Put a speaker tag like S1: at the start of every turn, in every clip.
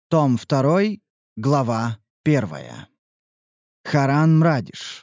S1: Том 2, глава 1. Харан Мрадиш.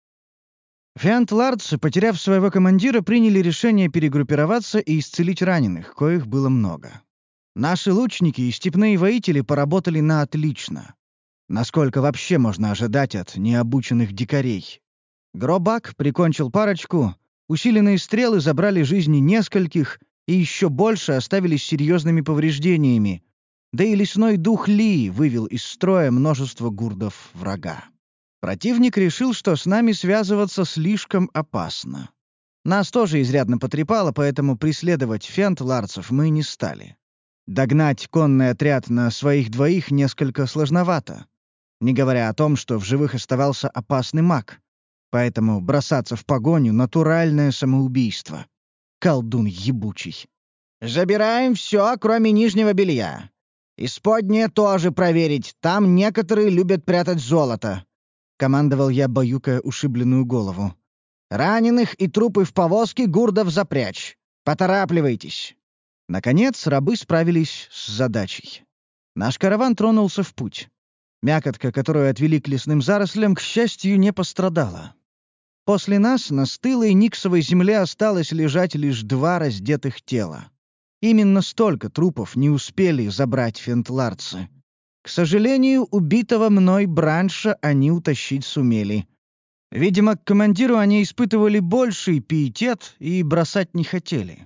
S1: Фиантлардцы, потеряв своего командира, приняли решение перегруппироваться и исцелить раненых, коих было много. Наши лучники и степные воители поработали на отлично. Насколько вообще можно ожидать от необученных дикарей? Гробак прикончил парочку, усиленные стрелы забрали жизни нескольких и еще больше оставили с серьезными повреждениями, да и лесной дух Ли вывел из строя множество гурдов врага. Противник решил, что с нами связываться слишком опасно. Нас тоже изрядно потрепало, поэтому преследовать фентларцев мы не стали. Догнать конный отряд на своих двоих несколько сложновато, не говоря о том, что в живых оставался опасный маг. Поэтому бросаться в погоню — натуральное самоубийство. Колдун ебучий. «Забираем все, кроме нижнего белья. Исподнее тоже проверить, там некоторые любят прятать золото», — командовал я, баюкая ушибленную голову. «Раненых и трупы в повозке гурдов запрячь. Поторапливайтесь». Наконец, рабы справились с задачей. Наш караван тронулся в путь. Мякотка, которую отвели к лесным зарослям, к счастью, не пострадала. После нас на стылой никсовой земле осталось лежать лишь 2 раздетых тела. Именно столько трупов не успели забрать фентларцы. К сожалению, убитого мной Бранша они утащить сумели. Видимо, к командиру они испытывали больший пиетет и бросать не хотели.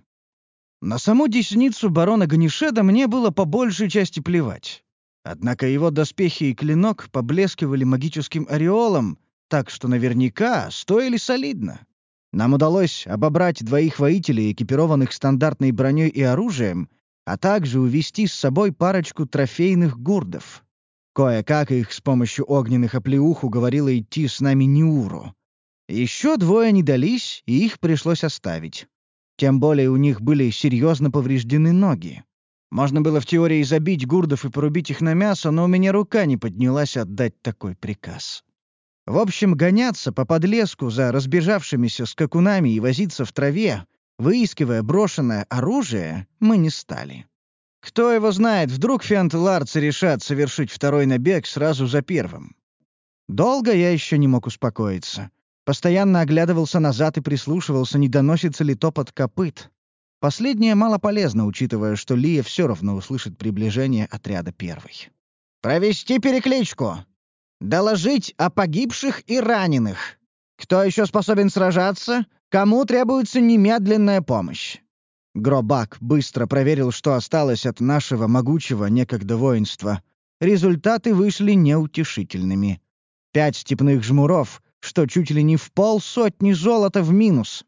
S1: На саму десницу барона Ганишеда мне было по большей части плевать. Однако его доспехи и клинок поблескивали магическим ореолом, так что наверняка стоили солидно. Нам удалось обобрать 2 воителей, экипированных стандартной броней и оружием, а также увести с собой парочку трофейных гурдов. Кое-как их с помощью огненных оплеух уговорила идти с нами Ниуру. Еще 2 не дались, и их пришлось оставить. Тем более у них были серьезно повреждены ноги. Можно было в теории забить гурдов и порубить их на мясо, но у меня рука не поднялась отдать такой приказ. В общем, гоняться по подлеску за разбежавшимися скакунами и возиться в траве, выискивая брошенное оружие, мы не стали. Кто его знает, вдруг фентларцы решат совершить второй набег сразу за первым. Долго я еще не мог успокоиться. Постоянно оглядывался назад и прислушивался, не доносится ли топот копыт. Последнее мало полезно, учитывая, что Лия все равно услышит приближение отряда первой. «Провести перекличку! Доложить о погибших и раненых. Кто еще способен сражаться? Кому требуется немедленная помощь?» Гробак быстро проверил, что осталось от нашего могучего некогда воинства. Результаты вышли неутешительными. 5 степных жмуров, что чуть ли не в 500 золота в минус.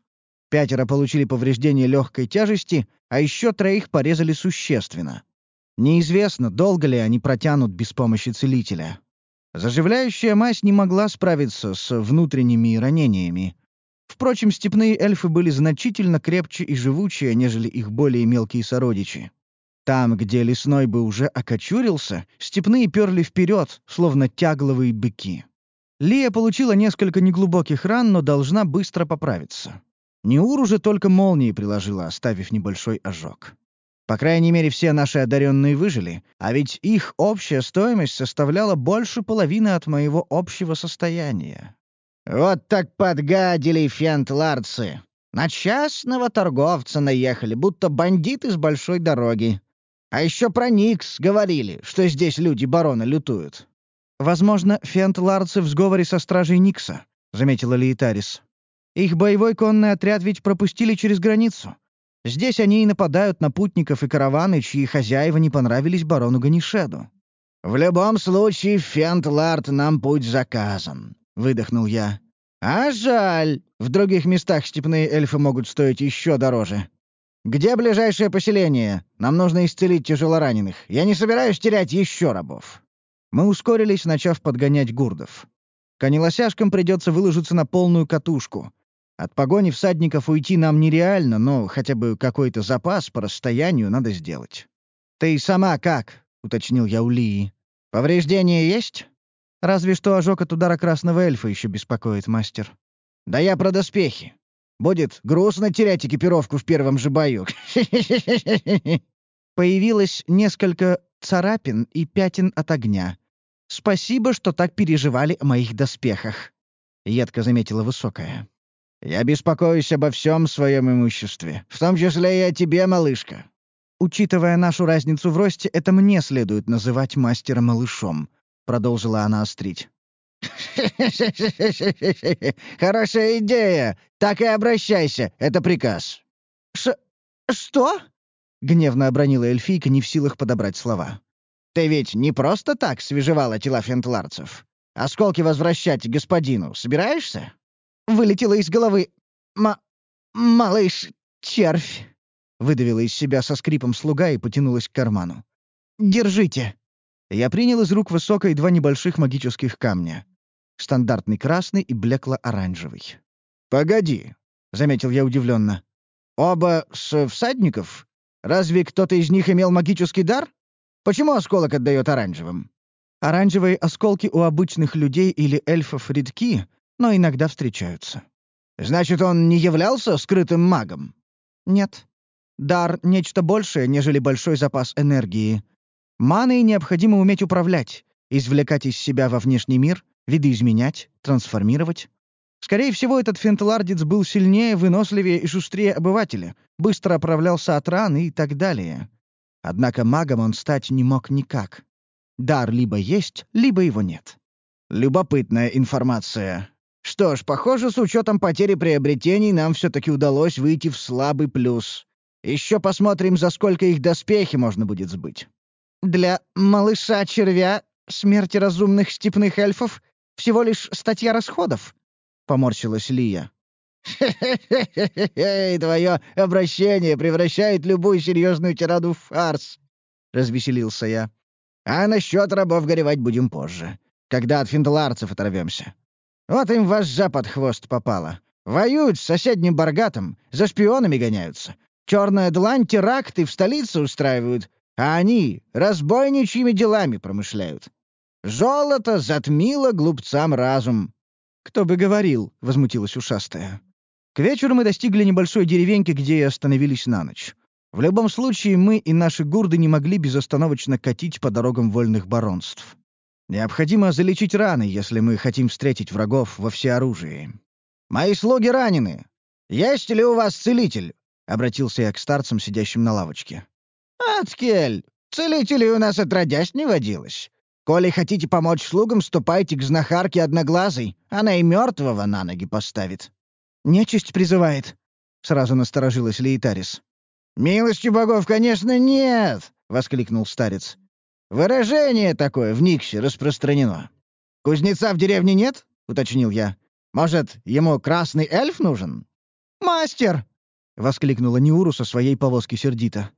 S1: 5 получили повреждения легкой тяжести, а еще 3 порезали существенно. Неизвестно, долго ли они протянут без помощи целителя. Заживляющая мазь не могла справиться с внутренними ранениями. Впрочем, степные эльфы были значительно крепче и живучее, нежели их более мелкие сородичи. Там, где лесной бы уже окочурился, степные перли вперед, словно тягловые быки. Лия получила несколько неглубоких ран, но должна быстро поправиться. Ниуру же только молнии приложила, оставив небольшой ожог. По крайней мере, все наши одаренные выжили, а ведь их общая стоимость составляла больше половины от моего общего состояния. Вот так подгадили фентларцы. На частного торговца наехали, будто бандиты с большой дороги. А еще про Никс говорили, что здесь люди барона лютуют. «Возможно, фентларцы в сговоре со стражей Никса», — заметила Лиетарис. «Их боевой конный отряд ведь пропустили через границу. Здесь они и нападают на путников и караваны, чьи хозяева не понравились барону Ганишеду». «В любом случае, фентлард нам путь заказан», — выдохнул я. «А жаль, в других местах степные эльфы могут стоить еще дороже. Где ближайшее поселение? Нам нужно исцелить тяжелораненых. Я не собираюсь терять еще рабов». Мы ускорились, начав подгонять гурдов. Конелосяжкам придется выложиться на полную катушку. От погони всадников уйти нам нереально, но хотя бы какой-то запас по расстоянию надо сделать. «Ты сама как?» — уточнил я у Лии. «Повреждения есть?» «Разве что ожог от удара красного эльфа еще беспокоит, мастер». «Да я про доспехи. Будет грустно терять экипировку в первом же бою». Появилось несколько царапин и пятен от огня. Спасибо, что так переживали о моих доспехах», — едко заметила высокая. «Я беспокоюсь обо всем своем имуществе, в том числе и о тебе, малышка». «Учитывая нашу разницу в росте, это мне следует называть мастера малышом», — продолжила она острить. «Хорошая идея! Так и обращайся, это приказ». «Что?» — гневно обронила эльфийка, не в силах подобрать слова. «Ты ведь не просто так свежевала тела фентларцев? Осколки возвращать господину собираешься?» Вылетела из головы. «Малыш, червь!» — выдавила из себя со скрипом слуга и потянулась к карману. «Держите!» Я принял из рук высокой 2 небольших магических камня. Стандартный красный и блекло-оранжевый. «Погоди», — заметил я удивленно. «Оба с всадников? Разве кто-то из них имел магический дар? Почему осколок отдает оранжевым?» «Оранжевые осколки у обычных людей или эльфов редки, но иногда встречаются». «Значит, он не являлся скрытым магом?» «Нет. Дар — нечто большее, нежели большой запас энергии. Маной необходимо уметь управлять, извлекать из себя во внешний мир, видоизменять, трансформировать. Скорее всего, этот фентлардец был сильнее, выносливее и шустрее обывателя, быстро оправлялся от ран и так далее. Однако магом он стать не мог никак. Дар либо есть, либо его нет». «Любопытная информация. Что ж, похоже, с учетом потери приобретений нам все-таки удалось выйти в слабый плюс. Еще посмотрим, за сколько их доспехи можно будет сбыть». «Для малыша-червя смерти разумных степных эльфов всего лишь статья расходов», — поморщилась Лия. «Хе-хе-хе, твое обращение превращает любую серьезную тираду в фарс», — развеселился я. «А насчет рабов горевать будем позже, когда от финдларцев оторвемся. Вот им вожжа под хвост попала. Воюют с соседним Баргатом, за шпионами гоняются. Черная длань теракты в столице устраивают, а они разбойничьими делами промышляют. Золото затмило глупцам разум». «Кто бы говорил», — возмутилась ушастая. К вечеру мы достигли небольшой деревеньки, где и остановились на ночь. В любом случае, мы и наши гурды не могли безостановочно катить по дорогам вольных баронств. Необходимо залечить раны, если мы хотим встретить врагов во всеоружии. «Мои слуги ранены. Есть ли у вас целитель?» — обратился я к старцам, сидящим на лавочке. «Аткель, целителей у нас отродясь не водилось. Коли хотите помочь слугам, ступайте к знахарке Одноглазой. Она и мертвого на ноги поставит». «Нечисть призывает», — сразу насторожилась Лейтарис. «Милости богов, конечно, нет!» — воскликнул старец. «Выражение такое в Никсе распространено». «Кузнеца в деревне нет?» — уточнил я. «Может, ему красный эльф нужен?» «Мастер!» — воскликнула Неуру со своей повозки сердито.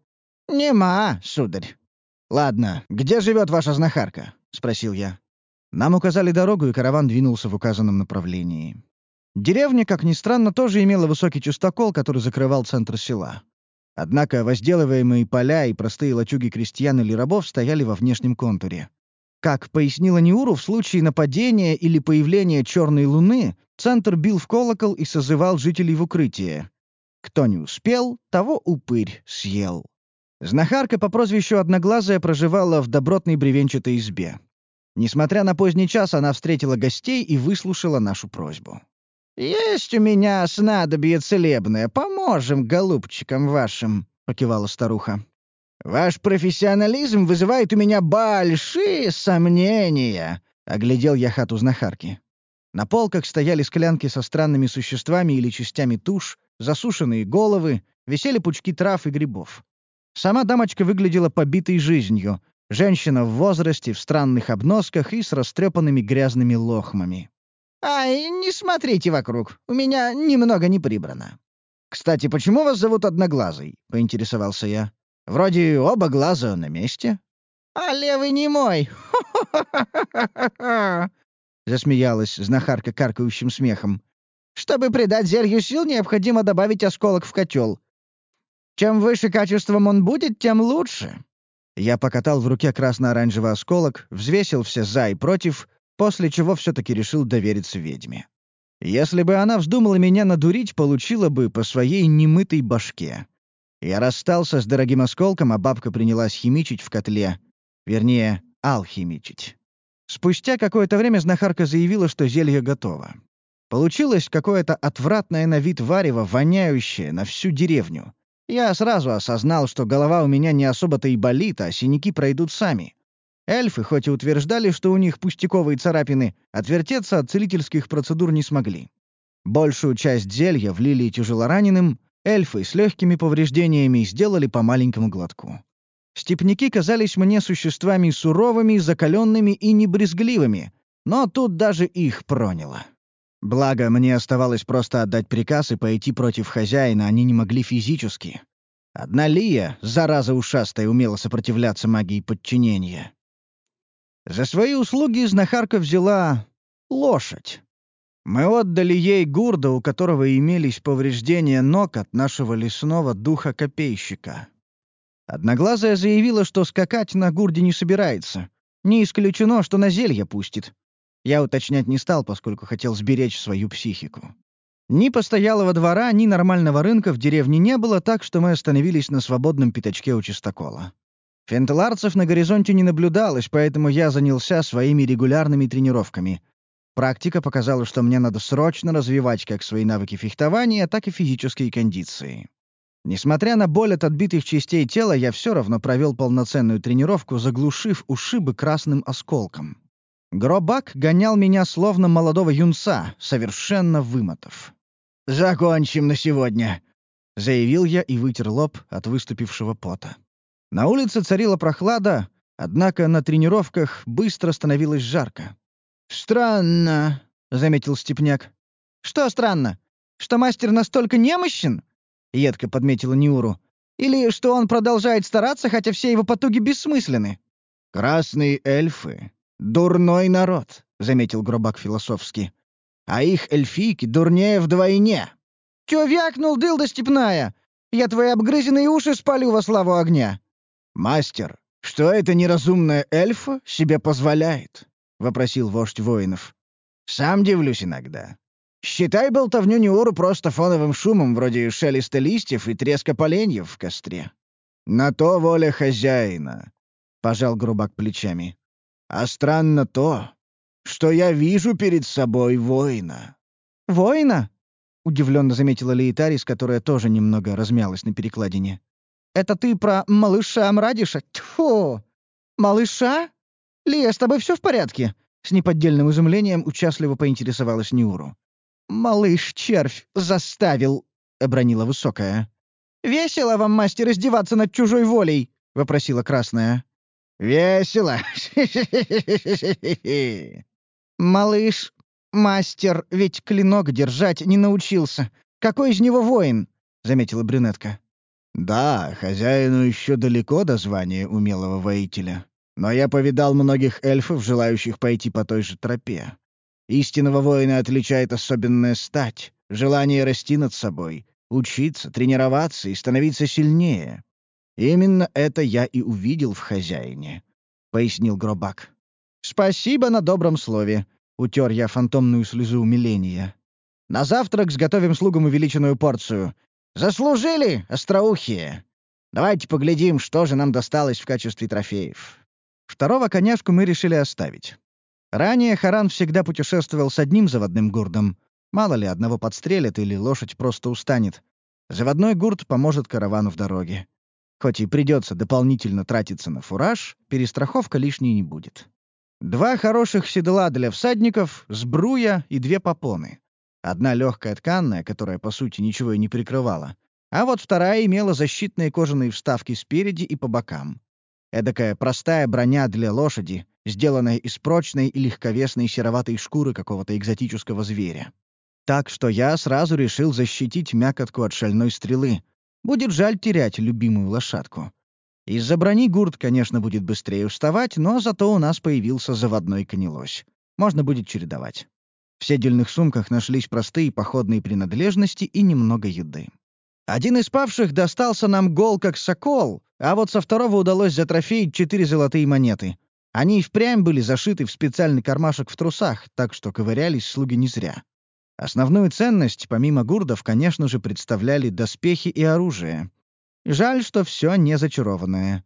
S1: «Нема, сударь». «Ладно, где живет ваша знахарка?» — спросил я. Нам указали дорогу, и караван двинулся в указанном направлении. Деревня, как ни странно, тоже имела высокий частокол, который закрывал центр села. Однако возделываемые поля и простые лачуги крестьян или рабов стояли во внешнем контуре. Как пояснила Неуру, в случае нападения или появления черной луны центр бил в колокол и созывал жителей в укрытие. Кто не успел, того упырь съел. Знахарка по прозвищу Одноглазая проживала в добротной бревенчатой избе. Несмотря на поздний час, она встретила гостей и выслушала нашу просьбу. «Есть у меня снадобье целебное, поможем голубчикам вашим», — покивала старуха. «Ваш профессионализм вызывает у меня большие сомнения», — оглядел я хату знахарки. На полках стояли склянки со странными существами или частями туш, засушенные головы, висели пучки трав и грибов. Сама дамочка выглядела побитой жизнью. Женщина в возрасте, в странных обносках и с растрепанными грязными лохмами. «Ай, не смотрите вокруг, у меня немного не прибрано». «Кстати, почему вас зовут Одноглазый?» — поинтересовался я. «Вроде оба глаза на месте». «А левый не мой!» засмеялась знахарка каркающим смехом. «Чтобы придать зелью сил, необходимо добавить осколок в котел. Чем выше качеством он будет, тем лучше». Я покатал в руке красно-оранжевый осколок, взвесил все «за» и «против», после чего все-таки решил довериться ведьме. Если бы она вздумала меня надурить, получила бы по своей немытой башке. Я расстался с дорогим осколком, а бабка принялась химичить в котле. Вернее, алхимичить. Спустя какое-то время знахарка заявила, что зелье готово. Получилось какое-то отвратное на вид варево, воняющее на всю деревню. Я сразу осознал, что голова у меня не особо-то и болит, а синяки пройдут сами. Эльфы, хоть и утверждали, что у них пустяковые царапины, отвертеться от целительских процедур не смогли. Большую часть зелья влили тяжелораненым, эльфы с легкими повреждениями сделали по маленькому глотку. Степняки казались мне существами суровыми, закаленными и небрезгливыми, но тут даже их проняло. Благо, мне оставалось просто отдать приказ и пойти против хозяина они не могли физически. Одна Лия, зараза ушастая, умела сопротивляться магии подчинения. За свои услуги знахарка взяла лошадь. Мы отдали ей гурда, у которого имелись повреждения ног от нашего лесного духа-копейщика. Одноглазая заявила, что скакать на гурде не собирается. Не исключено, что на зелье пустит. Я уточнять не стал, поскольку хотел сберечь свою психику. Ни постоялого двора, ни нормального рынка в деревне не было, так что мы остановились на свободном пятачке у чистокола. Фентеларцев на горизонте не наблюдалось, поэтому я занялся своими регулярными тренировками. Практика показала, что мне надо срочно развивать как свои навыки фехтования, так и физические кондиции. Несмотря на боль от отбитых частей тела, я все равно провел полноценную тренировку, заглушив ушибы красным осколком. Гробак гонял меня словно молодого юнца, совершенно вымотав. «Закончим на сегодня», — заявил я и вытер лоб от выступившего пота. На улице царила прохлада, однако на тренировках быстро становилось жарко. «Странно», — заметил Степняк. «Что странно? Что мастер настолько немощен?» — едко подметила Ниуру. «Или что он продолжает стараться, хотя все его потуги бессмысленны?» «Красные эльфы — дурной народ», — заметил Гробак философски. «А их эльфийки дурнее вдвойне». «Чё вякнул, дылда степная? Я твои обгрызенные уши спалю во славу огня!» «Мастер, что эта неразумная эльфа себе позволяет?» — вопросил вождь воинов. «Сам дивлюсь иногда. Считай болтовню Ниуру просто фоновым шумом, вроде шелеста листьев и треска поленьев в костре». «На то воля хозяина», — пожал Грубак плечами. «А странно то, что я вижу перед собой воина». «Воина?» — удивленно заметила Лейтарис, которая тоже немного размялась на перекладине. «Это ты про малыша Мрадиша? Тьфу! Малыша? Лия, с тобой все в порядке?» С неподдельным изумлением участливо поинтересовалась Ниуру. «Малыш-червь заставил», — обронила высокая. «Весело вам, мастер, издеваться над чужой волей?» — вопросила красная. «Весело! Малыш, мастер, ведь клинок держать не научился. Какой из него воин?» — заметила брюнетка. «Да, хозяину еще далеко до звания умелого воителя. Но я повидал многих эльфов, желающих пойти по той же тропе. Истинного воина отличает особенная стать, желание расти над собой, учиться, тренироваться и становиться сильнее. Именно это я и увидел в хозяине», — пояснил Гробак. «Спасибо на добром слове», — утер я фантомную слезу умиления. «На завтрак сготовим слугам увеличенную порцию. Заслужили, остроухие! Давайте поглядим, что же нам досталось в качестве трофеев». Второго коняшку мы решили оставить. Ранее Харан всегда путешествовал с одним заводным гурдом. Мало ли, одного подстрелят или лошадь просто устанет. Заводной гурд поможет каравану в дороге. Хоть и придется дополнительно тратиться на фураж, перестраховка лишней не будет. 2 хороших седла для всадников, сбруя и 2 попоны. Одна легкая тканная, которая, по сути, ничего и не прикрывала, а вот вторая имела защитные кожаные вставки спереди и по бокам. Эдакая простая броня для лошади, сделанная из прочной и легковесной сероватой шкуры какого-то экзотического зверя. Так что я сразу решил защитить мякотку от шальной стрелы. Будет жаль терять любимую лошадку. Из-за брони гурт, конечно, будет быстрее уставать, но зато у нас появился заводной конелось. Можно будет чередовать. В седельных сумках нашлись простые походные принадлежности и немного еды. Один из павших достался нам гол как сокол, а вот со второго удалось затрофеить 4 золотые монеты. Они и впрямь были зашиты в специальный кармашек в трусах, так что ковырялись слуги не зря. Основную ценность, помимо гурдов, конечно же, представляли доспехи и оружие. Жаль, что все не зачарованное.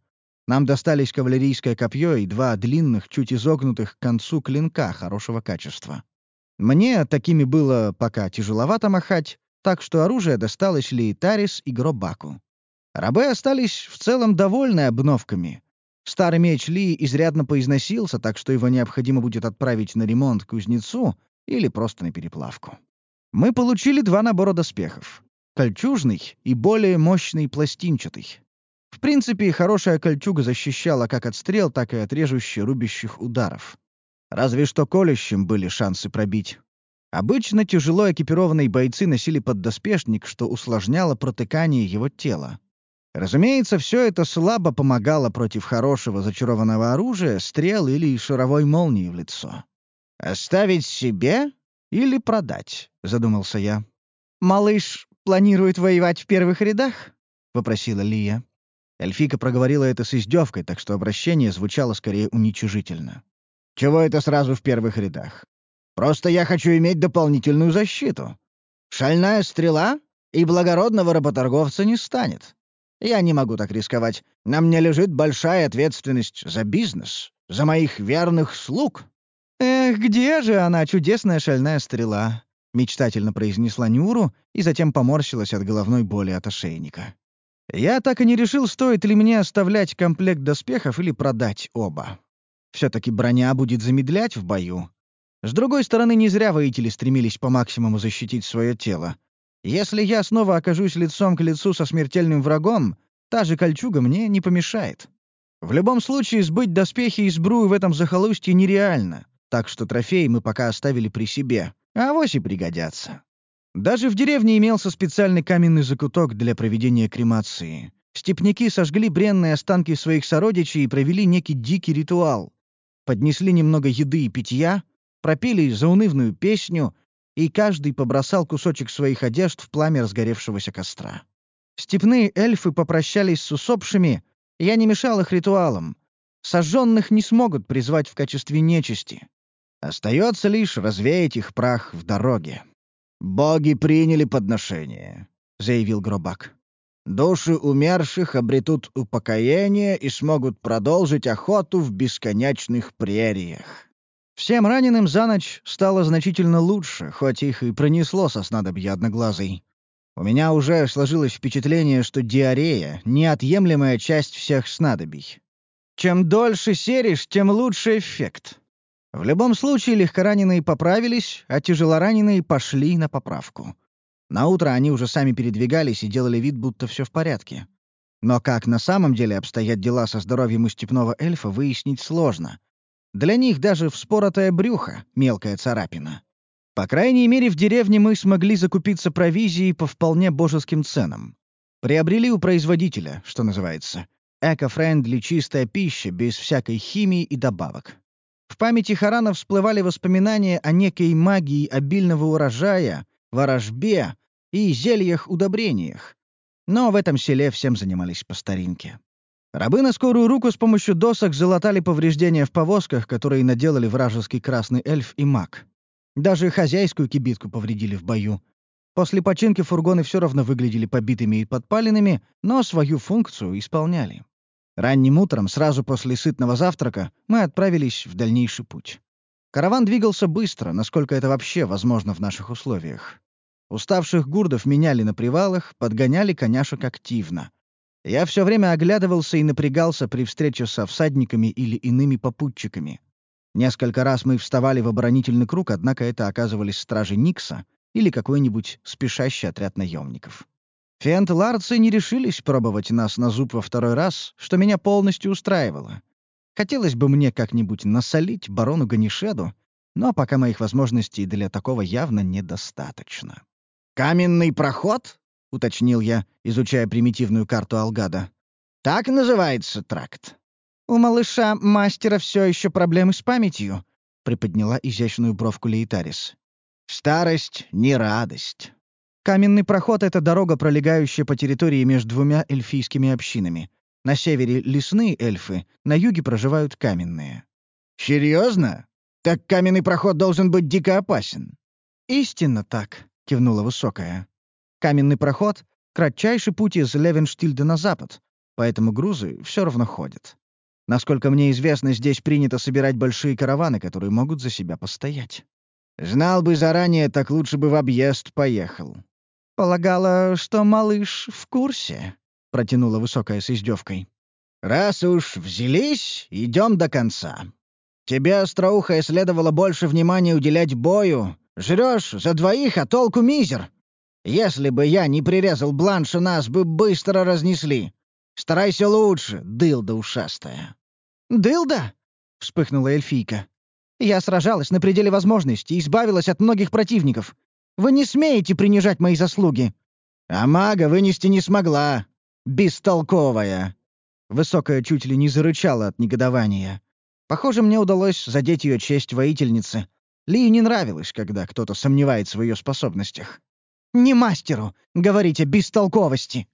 S1: Нам достались кавалерийское копье и 2 длинных, чуть изогнутых к концу клинка хорошего качества. Мне такими было пока тяжеловато махать, так что оружие досталось Лейтарис и Гробаку. Рабы остались в целом довольны обновками. Старый меч Ли изрядно поизносился, так что его необходимо будет отправить на ремонт к кузнецу или просто на переплавку. Мы получили 2 набора доспехов. Кольчужный и более мощный пластинчатый. В принципе, хорошая кольчуга защищала как от стрел, так и от режущих, рубящих ударов. Разве что колющим были шансы пробить. Обычно тяжело экипированные бойцы носили поддоспешник, что усложняло протыкание его тела. Разумеется, все это слабо помогало против хорошего зачарованного оружия, стрел или шаровой молнии в лицо. «Оставить себе или продать?» — задумался я. «Малыш планирует воевать в первых рядах?» — попросила Лия. Эльфийка проговорила это с издевкой, так что обращение звучало скорее уничижительно. «Чего это сразу в первых рядах? Просто я хочу иметь дополнительную защиту. Шальная стрела и благородного работорговца не станет. Я не могу так рисковать. На мне лежит большая ответственность за бизнес, за моих верных слуг». «Эх, где же она, чудесная шальная стрела?» — мечтательно произнесла Нюру и затем поморщилась от головной боли от ошейника. Я так и не решил, стоит ли мне оставлять комплект доспехов или продать оба. Все-таки броня будет замедлять в бою. С другой стороны, не зря воители стремились по максимуму защитить свое тело. Если я снова окажусь лицом к лицу со смертельным врагом, та же кольчуга мне не помешает. В любом случае, сбыть доспехи и сбрую в этом захолустье нереально, так что трофеи мы пока оставили при себе, а авось и пригодятся. Даже в деревне имелся специальный каменный закуток для проведения кремации. Степняки сожгли бренные останки своих сородичей и провели некий дикий ритуал. Поднесли немного еды и питья, пропели заунывную песню, и каждый побросал кусочек своих одежд в пламя разгоревшегося костра. Степные эльфы попрощались с усопшими, я не мешал их ритуалам. Сожженных не смогут призвать в качестве нечисти. Остается лишь развеять их прах в дороге. «Боги приняли подношение», — заявил Гробак. «Души умерших обретут упокоение и смогут продолжить охоту в бесконечных прериях». Всем раненым за ночь стало значительно лучше, хоть их и пронесло со снадобья одноглазый. У меня уже сложилось впечатление, что диарея — неотъемлемая часть всех снадобий. Чем дольше серишь, тем лучше эффект. В любом случае, легкораненые поправились, а тяжелораненые пошли на поправку. Наутро они уже сами передвигались и делали вид, будто все в порядке. Но как на самом деле обстоят дела со здоровьем у степного эльфа, выяснить сложно. Для них даже вспоротое брюхо — мелкая царапина. По крайней мере, в деревне мы смогли закупиться провизией по вполне божеским ценам. Приобрели у производителя, что называется. Эко-френдли чистая пища, без всякой химии и добавок. В памяти Харана всплывали воспоминания о некой магии обильного урожая, ворожбе и зельях-удобрениях. Но в этом селе всем занимались по старинке. Рабы на скорую руку с помощью досок залатали повреждения в повозках, которые наделали вражеский красный эльф и маг. Даже хозяйскую кибитку повредили в бою. После починки фургоны все равно выглядели побитыми и подпаленными, но свою функцию исполняли. Ранним утром, сразу после сытного завтрака, мы отправились в дальнейший путь. Караван двигался быстро, насколько это вообще возможно в наших условиях. Уставших гурдов меняли на привалах, подгоняли коняшек активно. Я все время оглядывался и напрягался при встрече со всадниками или иными попутчиками. Несколько раз мы вставали в оборонительный круг, однако это оказывались стражи Никса или какой-нибудь спешащий отряд наемников. Фиант-ларцы не решились пробовать нас на зуб во второй раз, что меня полностью устраивало. Хотелось бы мне как-нибудь насолить барону Ганишеду, но пока моих возможностей для такого явно недостаточно. «Каменный проход?» — уточнил я, изучая примитивную карту Алгада. «Так называется тракт». «У малыша-мастера все еще проблемы с памятью», — приподняла изящную бровку Лейтарис. «Старость — не радость». Каменный проход — это дорога, пролегающая по территории между двумя эльфийскими общинами. На севере — лесные эльфы, на юге проживают каменные. «Серьезно? Так каменный проход должен быть дико опасен». «Истинно так», — кивнула Высокая. «Каменный проход — кратчайший путь из Левенштильда на запад. поэтому грузы все равно ходят. Насколько мне известно, здесь принято собирать большие караваны, которые могут за себя постоять. Знал бы заранее, так лучше бы в объезд поехал. Полагала, что малыш в курсе, протянула высокая с издевкой. Раз уж взялись, идем до конца. Тебе, остроухая, следовало больше внимания уделять бою. Жрешь за двоих, а толку мизер. Если бы я не прирезал Бланша, нас бы быстро разнесли. Старайся лучше, дылда ушастая». «Дылда?» — вспыхнула эльфийка. «Я сражалась на пределе возможностей, избавилась от многих противников. Вы не смеете принижать мои заслуги». «А мага вынести не смогла. Бестолковая». Высокая чуть ли не зарычала от негодования. Похоже, мне удалось задеть ее честь воительницы. Ли не нравилось, когда кто-то сомневается в ее способностях. «Не мастеру, говорите, бестолковости!»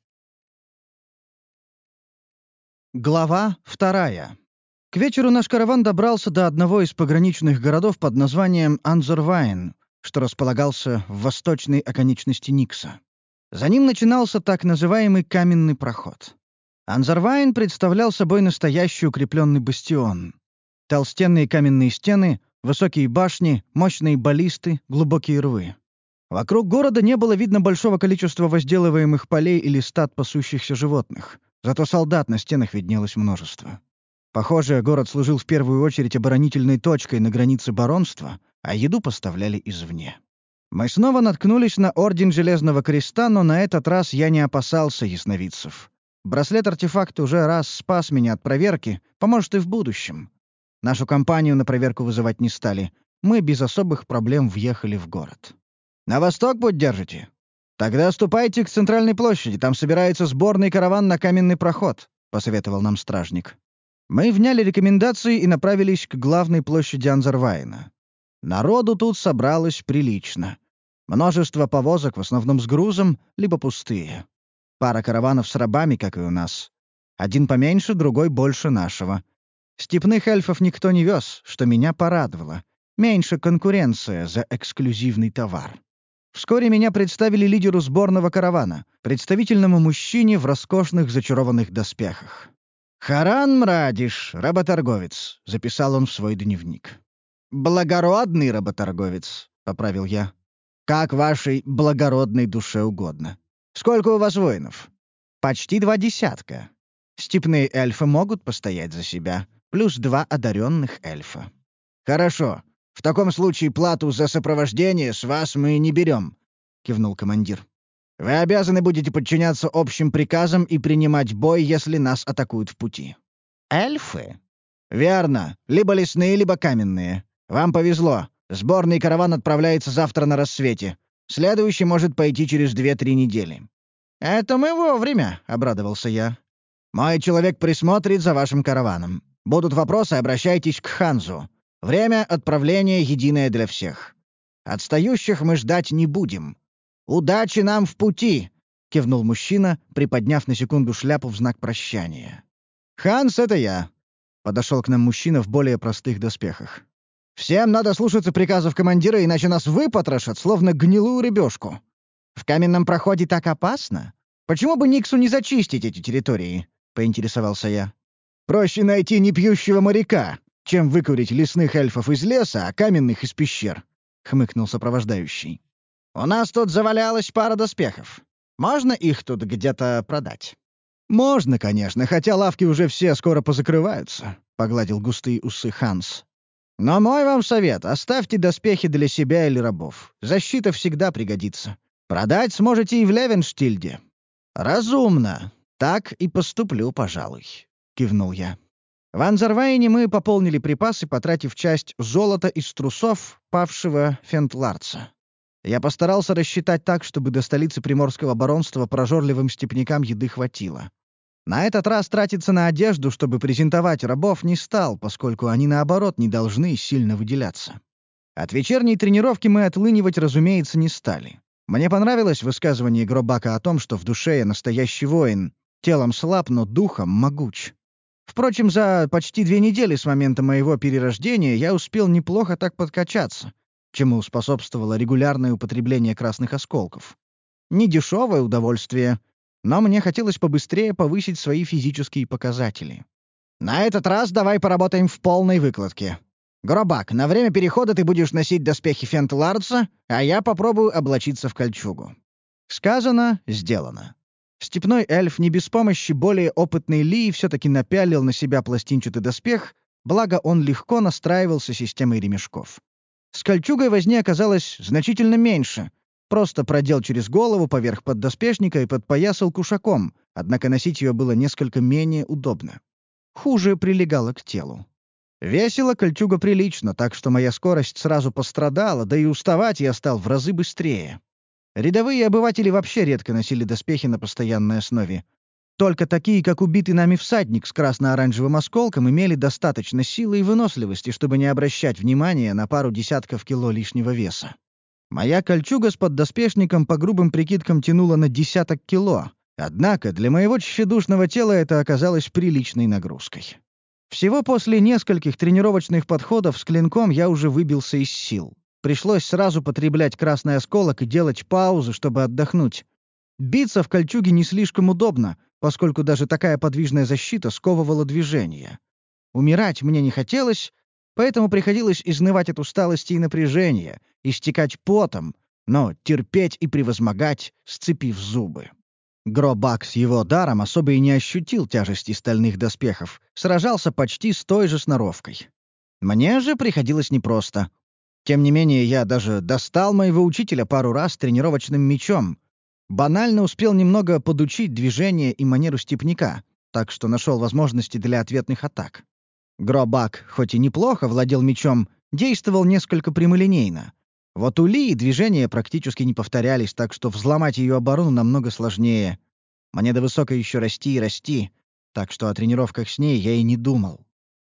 S1: Глава 2. К вечеру наш караван добрался до одного из пограничных городов под названием Анзорвайн, что располагался в восточной оконечности Никса. За ним начинался так называемый каменный проход. Анзорвайн представлял собой настоящий укрепленный бастион. Толстенные каменные стены, высокие башни, мощные баллисты, глубокие рвы. Вокруг города не было видно большого количества возделываемых полей или стад пасущихся животных. Зато солдат на стенах виднелось множество. Похоже, город служил в первую очередь оборонительной точкой на границе баронства, а еду поставляли извне. Мы снова наткнулись на Орден Железного Креста, но на этот раз я не опасался ясновидцев. Браслет-артефакт уже раз спас меня от проверки, поможет и в будущем. Нашу компанию на проверку вызывать не стали. Мы без особых проблем въехали в город. «На восток путь держите? Тогда ступайте к центральной площади, там собирается сборный караван на каменный проход», — посоветовал нам стражник. Мы вняли рекомендации и направились к главной площади Анзорвайна. Народу тут собралось прилично. Множество повозок, в основном с грузом, либо пустые. Пара караванов с рабами, как и у нас. Один поменьше, другой больше нашего. Степных эльфов никто не вез, что меня порадовало. Меньше конкуренция за эксклюзивный товар. Вскоре меня представили лидеру сборного каравана, представительному мужчине в роскошных зачарованных доспехах. «Харан Мрадиш, работорговец», — записал он в свой дневник. «Благородный работорговец», — поправил я. «Как вашей благородной душе угодно. Сколько у вас воинов?» «Почти 20. Степные эльфы могут постоять за себя, плюс 2 одаренных эльфа». «Хорошо. В таком случае плату за сопровождение с вас мы не берем», — кивнул командир. «Вы обязаны будете подчиняться общим приказам и принимать бой, если нас атакуют в пути». «Эльфы?» «Верно. Либо лесные, либо каменные. Вам повезло. Сборный караван отправляется завтра на рассвете. Следующий может пойти через 2-3 недели». «Это мы вовремя», — обрадовался я. «Мой человек присмотрит за вашим караваном. Будут вопросы, обращайтесь к Ханзу. Время отправления единое для всех. Отстающих мы ждать не будем. Удачи нам в пути!» — кивнул мужчина, приподняв на секунду шляпу в знак прощания. «Ханс — это я», — подошел к нам мужчина в более простых доспехах. «Всем надо слушаться приказов командира, иначе нас выпотрошат, словно гнилую рыбешку. В каменном проходе так опасно. Почему бы Никсу не зачистить эти территории?» — поинтересовался я. «Проще найти непьющего моряка, чем выкурить лесных эльфов из леса, а каменных из пещер», — хмыкнул сопровождающий. «У нас тут завалялась пара доспехов. Можно их тут где-то продать?» «Можно, конечно, хотя лавки уже все скоро позакрываются», — погладил густые усы Ханс. «Но мой вам совет — оставьте доспехи для себя или рабов. Защита всегда пригодится. Продать сможете и в Левенштильде». «Разумно. Так и поступлю, пожалуй», — кивнул я. В Анзорвайне мы пополнили припасы, потратив часть золота из трусов павшего Фентларца. Я постарался рассчитать так, чтобы до столицы Приморского баронства прожорливым степнякам еды хватило. На этот раз тратиться на одежду, чтобы презентовать рабов, не стал, поскольку они, наоборот, не должны сильно выделяться. От вечерней тренировки мы отлынивать, разумеется, не стали. Мне понравилось высказывание Гробака о том, что в душе я настоящий воин, телом слаб, но духом могуч. Впрочем, за почти 2 недели с момента моего перерождения я успел неплохо так подкачаться, чему способствовало регулярное употребление красных осколков. Недешевое удовольствие, Но мне хотелось побыстрее повысить свои физические показатели. «На этот раз давай поработаем в полной выкладке. Гробак, на время перехода ты будешь носить доспехи Фентларца, а я попробую облачиться в кольчугу». Сказано, сделано. Степной эльф не без помощи более опытной Лии все-таки напялил на себя пластинчатый доспех, благо он легко настраивался системой ремешков. С кольчугой возни оказалось значительно меньше. Просто продел через голову поверх поддоспешника и подпоясал кушаком, однако носить ее было несколько менее удобно. Хуже прилегало к телу. Весила кольчуга прилично, так что моя скорость сразу пострадала, да и уставать я стал в разы быстрее. Рядовые обыватели вообще редко носили доспехи на постоянной основе. Только такие, как убитый нами всадник с красно-оранжевым осколком, имели достаточно силы и выносливости, чтобы не обращать внимания на пару десятков кило лишнего веса. Моя кольчуга с поддоспешником по грубым прикидкам тянула на десяток кило, однако для моего тщедушного тела это оказалось приличной нагрузкой. Всего после нескольких тренировочных подходов с клинком я уже выбился из сил. Пришлось сразу потреблять красный осколок и делать паузы, чтобы отдохнуть. Биться в кольчуге не слишком удобно, поскольку даже такая подвижная защита сковывала движение. Умирать мне не хотелось, поэтому приходилось изнывать от усталости и напряжения, истекать потом, но терпеть и превозмогать, сцепив зубы. Гробак с его даром особо и не ощутил тяжести стальных доспехов, сражался почти с той же сноровкой. Мне же приходилось непросто. Тем не менее, я даже достал моего учителя пару раз тренировочным мечом. Банально успел немного подучить движение и манеру степняка, так что нашел возможности для ответных атак. Гробак, хоть и неплохо владел мечом, действовал несколько прямолинейно. Вот у Лии движения практически не повторялись, так что взломать ее оборону намного сложнее. Мне до высокой еще расти и расти, так что о тренировках с ней я и не думал.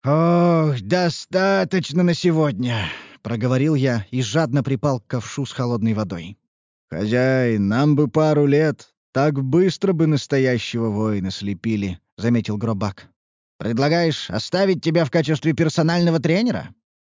S1: «Ох, достаточно на сегодня», — проговорил я и жадно припал к ковшу с холодной водой. «Хозяин, нам бы пару лет, так быстро бы настоящего воина слепили», — заметил Гробак. «Предлагаешь оставить тебя в качестве персонального тренера?»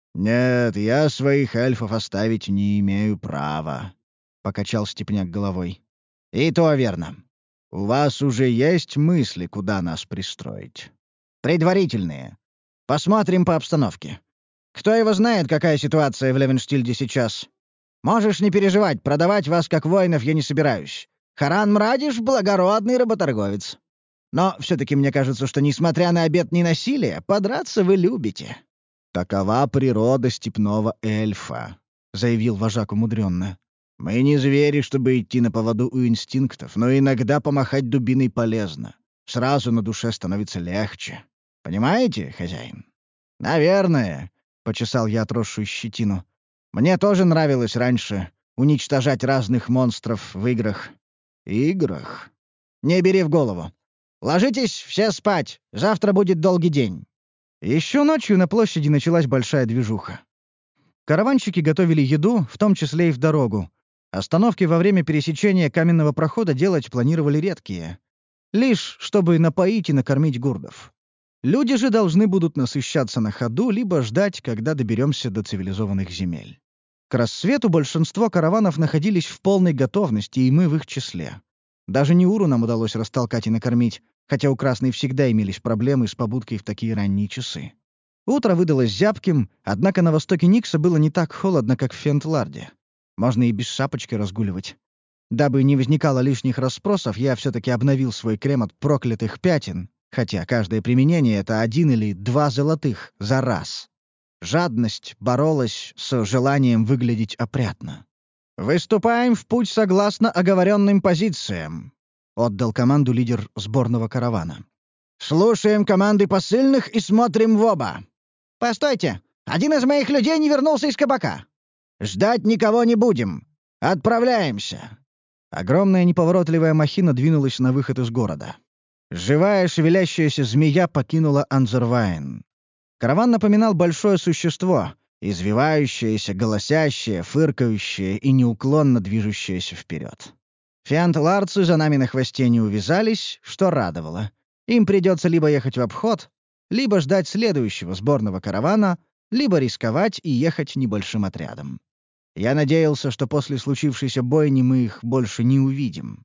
S1: «Нет, я своих эльфов оставить не имею права», — покачал степняк головой. «И то верно. У вас уже есть мысли, куда нас пристроить?» «Предварительные. Посмотрим по обстановке. Кто его знает, какая ситуация в Левенштильде сейчас? Можешь не переживать, продавать вас как воинов я не собираюсь. Харан Мрадиш — благородный работорговец. Но все-таки мне кажется, что, несмотря на обет ненасилия, подраться вы любите». «Такова природа степного эльфа», — заявил вожак умудренно. «Мы не звери, чтобы идти на поводу у инстинктов, но иногда помахать дубиной полезно. Сразу на душе становится легче. Понимаете, хозяин?» «Наверное», — почесал я отросшую щетину. «Мне тоже нравилось раньше уничтожать разных монстров в играх». «Играх?» «Не бери в голову. Ложитесь все спать, завтра будет долгий день». Еще ночью на площади началась большая движуха. Караванщики готовили еду, в том числе и в дорогу. Остановки во время пересечения каменного прохода делать планировали редкие. Лишь чтобы напоить и накормить гурдов. Люди же должны будут насыщаться на ходу, либо ждать, когда доберемся до цивилизованных земель. К рассвету большинство караванов находились в полной готовности, и мы в их числе. Даже Неуру нам удалось растолкать и накормить, хотя у Красной всегда имелись проблемы с побудкой в такие ранние часы. Утро выдалось зябким, однако на востоке Никса было не так холодно, как в Фентларде. Можно и без шапочки разгуливать. Дабы не возникало лишних расспросов, я все-таки обновил свой крем от проклятых пятен, хотя каждое применение — это 1 или 2 золотых за раз. Жадность боролась с желанием выглядеть опрятно. «Выступаем в путь согласно оговоренным позициям», — отдал команду лидер сборного каравана. «Слушаем команды посыльных и смотрим в оба». «Постойте! Один из моих людей не вернулся из кабака!» «Ждать никого не будем! Отправляемся!» Огромная неповоротливая махина двинулась на выход из города. Живая шевелящаяся змея покинула Анзервайн. Караван напоминал большое существо, извивающееся, голосящее, фыркающее и неуклонно движущееся вперед. Фиантларцы за нами на хвосте не увязались, что радовало. Им придется либо ехать в обход, либо ждать следующего сборного каравана, либо рисковать и ехать небольшим отрядом. Я надеялся, что после случившейся бойни мы их больше не увидим.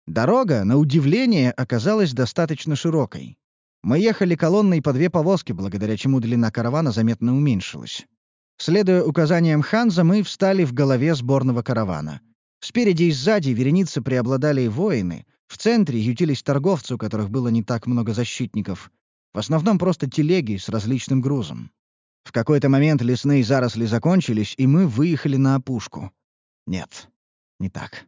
S1: Дорога, на удивление, оказалась достаточно широкой. Мы ехали колонной по 2 повозки, благодаря чему длина каравана заметно уменьшилась. Следуя указаниям Ханза, мы встали в голове сборного каравана. Спереди и сзади вереницы преобладали воины, в центре ютились торговцы, у которых было не так много защитников. В основном просто телеги с различным грузом. В какой-то момент лесные заросли закончились, и мы выехали на опушку. Нет, не так.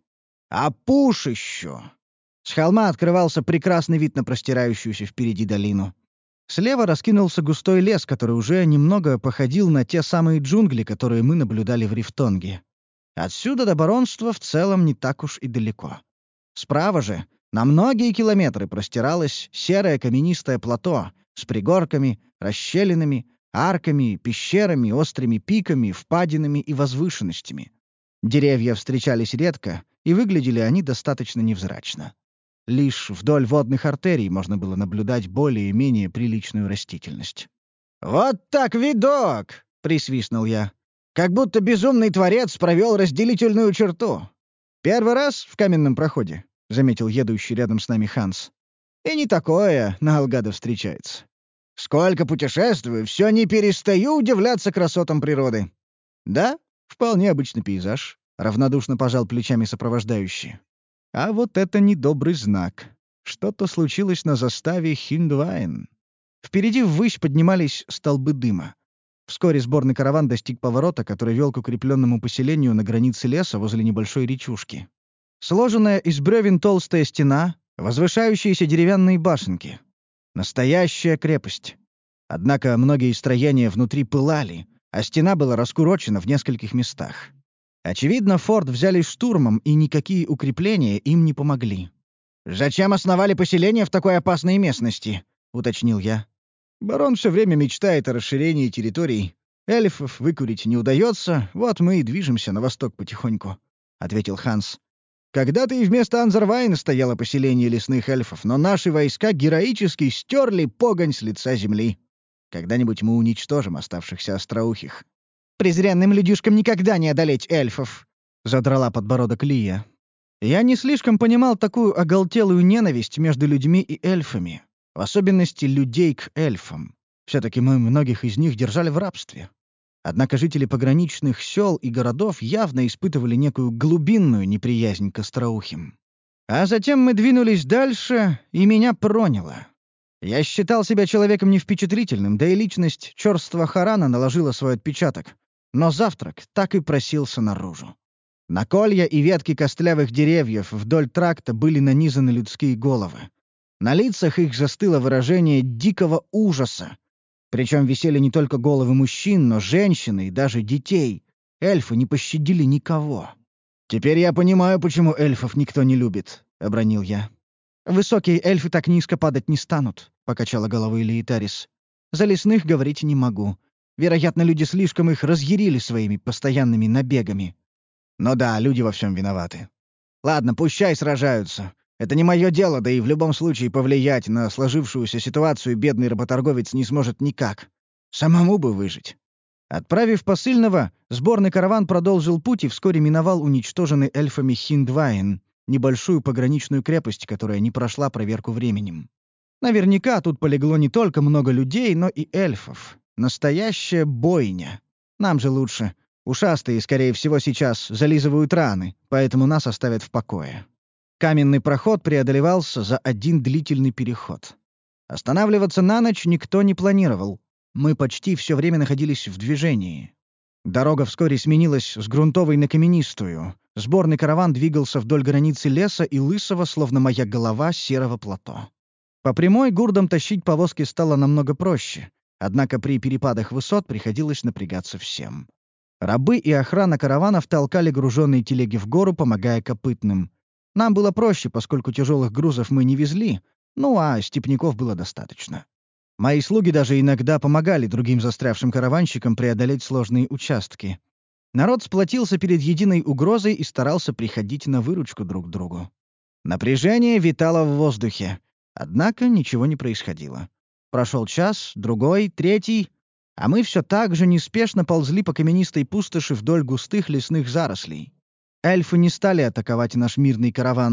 S1: Опушище! С холма открывался прекрасный вид на простирающуюся впереди долину. Слева раскинулся густой лес, который уже немного походил на те самые джунгли, которые мы наблюдали в Рифтонге. Отсюда до баронства в целом не так уж и далеко. Справа же, на многие километры простиралось серое каменистое плато с пригорками, расщелинами, арками, пещерами, острыми пиками, впадинами и возвышенностями. Деревья встречались редко, и выглядели они достаточно невзрачно. Лишь вдоль водных артерий можно было наблюдать более-менее приличную растительность. «Вот так видок!» — присвистнул я. «Как будто безумный творец провел разделительную черту. Первый раз в каменном проходе», — заметил едущий рядом с нами Ханс. «И не такое на Алгадо встречается. Сколько путешествую, все не перестаю удивляться красотам природы». «Да, вполне обычный пейзаж», — равнодушно пожал плечами сопровождающий. А вот это недобрый знак. Что-то случилось на заставе Хиндвайн. Впереди ввысь поднимались столбы дыма. Вскоре сборный караван достиг поворота, который вел к укрепленному поселению на границе леса возле небольшой речушки. Сложенная из бревен толстая стена, возвышающиеся деревянные башенки. Настоящая крепость. Однако многие строения внутри пылали, а стена была раскурочена в нескольких местах. Очевидно, форт взяли штурмом, и никакие укрепления им не помогли. «Зачем основали поселение в такой опасной местности?» — уточнил я. «Барон все время мечтает о расширении территорий. Эльфов выкурить не удается, вот мы и движемся на восток потихоньку», — ответил Ханс. «Когда-то и вместо Анзарвайна стояло поселение лесных эльфов, но наши войска героически стерли погонь с лица земли. Когда-нибудь мы уничтожим оставшихся остроухих». «Презренным людишкам никогда не одолеть эльфов», — задрала подбородок Лия. Я не слишком понимал такую оголтелую ненависть между людьми и эльфами, в особенности людей к эльфам. Все-таки мы многих из них держали в рабстве. Однако жители пограничных сел и городов явно испытывали некую глубинную неприязнь к остроухим. А затем мы двинулись дальше, и меня проняло. Я считал себя человеком невпечатлительным, да и личность чёрства Харана наложила свой отпечаток. Но завтрак так и просился наружу. На колья и ветки костлявых деревьев вдоль тракта были нанизаны людские головы. На лицах их застыло выражение дикого ужаса. Причем висели не только головы мужчин, но женщин и даже детей. Эльфы не пощадили никого. «Теперь я понимаю, почему эльфов никто не любит», — обронил я. «Высокие эльфы так низко падать не станут», — покачала головой Лейтарис. «За лесных говорить не могу. Вероятно, люди слишком их разъярили своими постоянными набегами». «Ну да, люди во всем виноваты. Ладно, пущай сражаются. Это не мое дело, да и в любом случае повлиять на сложившуюся ситуацию бедный работорговец не сможет никак. Самому бы выжить». Отправив посыльного, сборный караван продолжил путь и вскоре миновал уничтоженный эльфами Хиндвайн, небольшую пограничную крепость, которая не прошла проверку временем. Наверняка тут полегло не только много людей, но и эльфов. Настоящая бойня. Нам же лучше. Ушастые, скорее всего, сейчас зализывают раны, поэтому нас оставят в покое. Каменный проход преодолевался за один длительный переход. Останавливаться на ночь никто не планировал. Мы почти все время находились в движении. Дорога вскоре сменилась с грунтовой на каменистую. Сборный караван двигался вдоль границы леса и лысого, словно моя голова, серого плато. По прямой гурдом тащить повозки стало намного проще, однако при перепадах высот приходилось напрягаться всем. Рабы и охрана караванов толкали груженные телеги в гору, помогая копытным. Нам было проще, поскольку тяжелых грузов мы не везли, ну а степняков было достаточно. Мои слуги даже иногда помогали другим застрявшим караванщикам преодолеть сложные участки. Народ сплотился перед единой угрозой и старался приходить на выручку друг другу. Напряжение витало в воздухе. Однако ничего не происходило. Прошел час, другой, третий, а мы все так же неспешно ползли по каменистой пустоши вдоль густых лесных зарослей. Эльфы не стали атаковать наш мирный караван.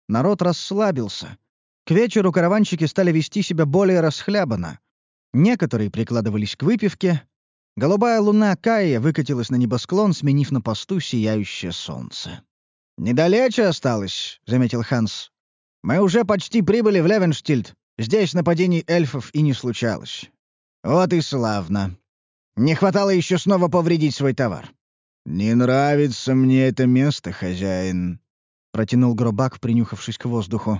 S1: Народ расслабился. К вечеру караванщики стали вести себя более расхлябанно. Некоторые прикладывались к выпивке. Голубая луна Каия выкатилась на небосклон, сменив на посту сияющее солнце. «Недалече осталось», — заметил Ханс. «Мы уже почти прибыли в Левенштильд. Здесь нападений эльфов и не случалось». «Вот и славно. Не хватало еще снова повредить свой товар». «Не нравится мне это место, хозяин», — протянул Гробак, принюхавшись к воздуху.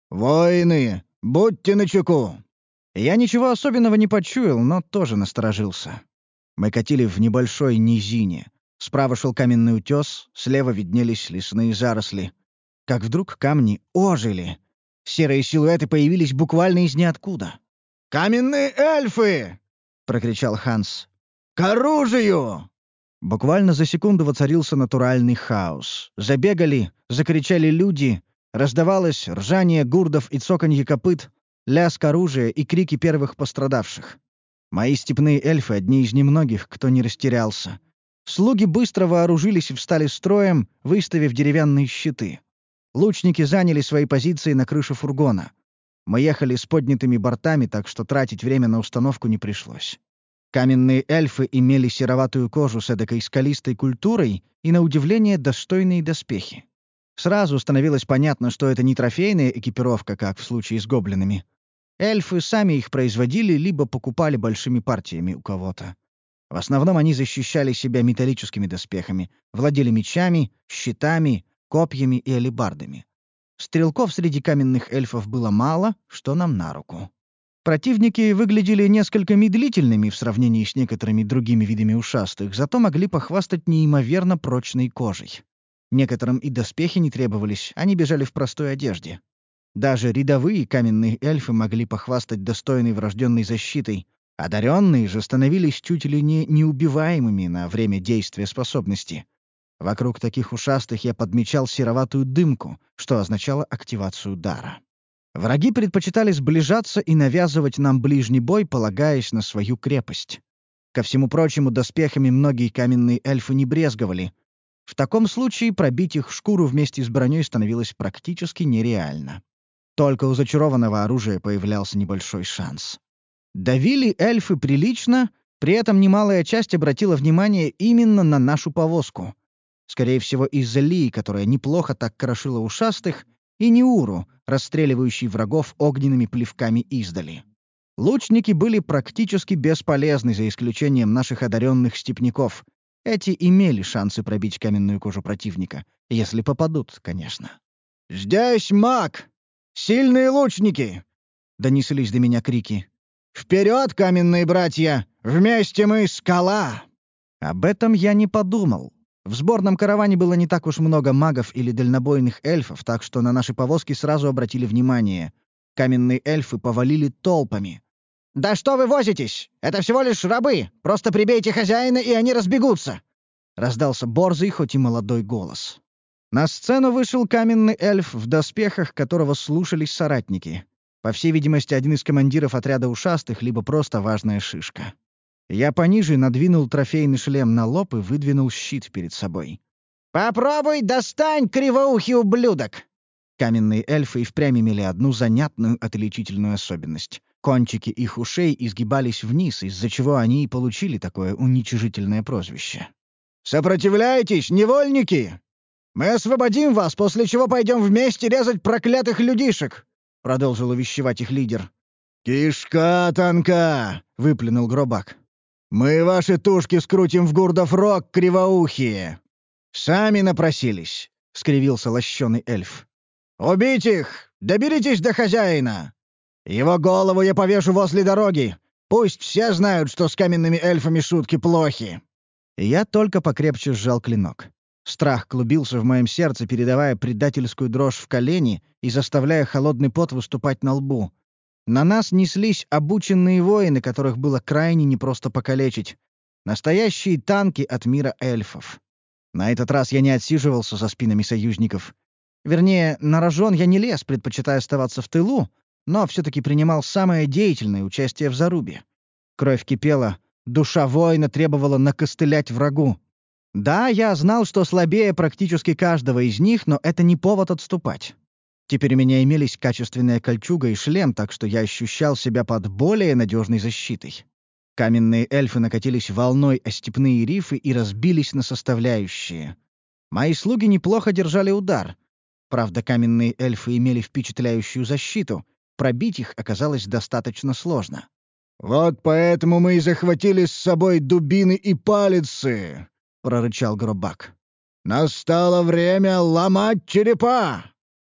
S1: «Воины, будьте начеку!» Я ничего особенного не почуял, но тоже насторожился. Мы катили в небольшой низине. Справа шел каменный утес, слева виднелись лесные заросли. Как вдруг камни ожили. Серые силуэты появились буквально из ниоткуда. «Каменные эльфы!» — прокричал Ханс. «К оружию!» Буквально за секунду воцарился натуральный хаос. Забегали, закричали люди, раздавалось ржание гурдов и цоканье копыт, лязг оружия и крики первых пострадавших. Мои степные эльфы — одни из немногих, кто не растерялся. Слуги быстро вооружились и встали строем, выставив деревянные щиты. Лучники заняли свои позиции на крыше фургона. Мы ехали с поднятыми бортами, так что тратить время на установку не пришлось. Каменные эльфы имели сероватую кожу с эдакой скалистой культурой и, на удивление, достойные доспехи. Сразу становилось понятно, что это не трофейная экипировка, как в случае с гоблинами. Эльфы сами их производили либо покупали большими партиями у кого-то. В основном они защищали себя металлическими доспехами, владели мечами, щитами, копьями и алебардами. Стрелков среди каменных эльфов было мало, что нам на руку. Противники выглядели несколько медлительными в сравнении с некоторыми другими видами ушастых, зато могли похвастать неимоверно прочной кожей. Некоторым и доспехи не требовались, они бежали в простой одежде. Даже рядовые каменные эльфы могли похвастать достойной врожденной защитой. Одаренные же становились чуть ли не неубиваемыми на время действия способности. Вокруг таких ушастых я подмечал сероватую дымку, что означало активацию дара. Враги предпочитали сближаться и навязывать нам ближний бой, полагаясь на свою крепость. Ко всему прочему, доспехами многие каменные эльфы не брезговали. В таком случае пробить их шкуру вместе с броней становилось практически нереально. Только у зачарованного оружия появлялся небольшой шанс. Давили эльфы прилично, при этом немалая часть обратила внимание именно на нашу повозку. Скорее всего, из-за Лии, которая неплохо так крошила ушастых, и Неуру, расстреливающий врагов огненными плевками издали. Лучники были практически бесполезны, за исключением наших одаренных степняков. Эти имели шансы пробить каменную кожу противника, если попадут, конечно. «Здесь маг! Сильные лучники!» — донеслись до меня крики. «Вперед, каменные братья! Вместе мы скала!» Об этом я не подумал. В сборном караване было не так уж много магов или дальнобойных эльфов, так что на наши повозки сразу обратили внимание. Каменные эльфы повалили толпами. «Да что вы возитесь? Это всего лишь рабы! Просто прибейте хозяина, и они разбегутся!» — раздался борзый, хоть и молодой голос. На сцену вышел каменный эльф, в доспехах которого слушались соратники. По всей видимости, один из командиров отряда ушастых, либо просто важная шишка. Я пониже надвинул трофейный шлем на лоб и выдвинул щит перед собой. «Попробуй достань, кривоухий ублюдок!» Каменные эльфы и впрямь имели одну занятную отличительную особенность. Кончики их ушей изгибались вниз, из-за чего они и получили такое уничижительное прозвище. «Сопротивляйтесь, невольники! Мы освободим вас, после чего пойдем вместе резать проклятых людишек!» — продолжил увещевать их лидер. «Кишка тонка!» — выплюнул Гробак. «Мы ваши тушки скрутим в гурдов рог, кривоухие!» «Сами напросились!» — скривился лощеный эльф. «Убить их! Доберитесь до хозяина! Его голову я повешу возле дороги! Пусть все знают, что с каменными эльфами шутки плохи!» Я только покрепче сжал клинок. Страх клубился в моем сердце, передавая предательскую дрожь в колени и заставляя холодный пот выступать на лбу. На нас неслись обученные воины, которых было крайне непросто покалечить. Настоящие танки от мира эльфов. На этот раз я не отсиживался за спинами союзников. Вернее, на рожон я не лез, предпочитая оставаться в тылу, но все-таки принимал самое деятельное участие в зарубе. Кровь кипела, душа воина требовала накостылять врагу. Да, я знал, что слабее практически каждого из них, но это не повод отступать. Теперь у меня имелись качественная кольчуга и шлем, так что я ощущал себя под более надежной защитой. Каменные эльфы накатились волной о степные рифы и разбились на составляющие. Мои слуги неплохо держали удар. Правда, каменные эльфы имели впечатляющую защиту. Пробить их оказалось достаточно сложно. «Вот поэтому мы и захватили с собой дубины и палицы», — прорычал Гробак. «Настало время ломать черепа!»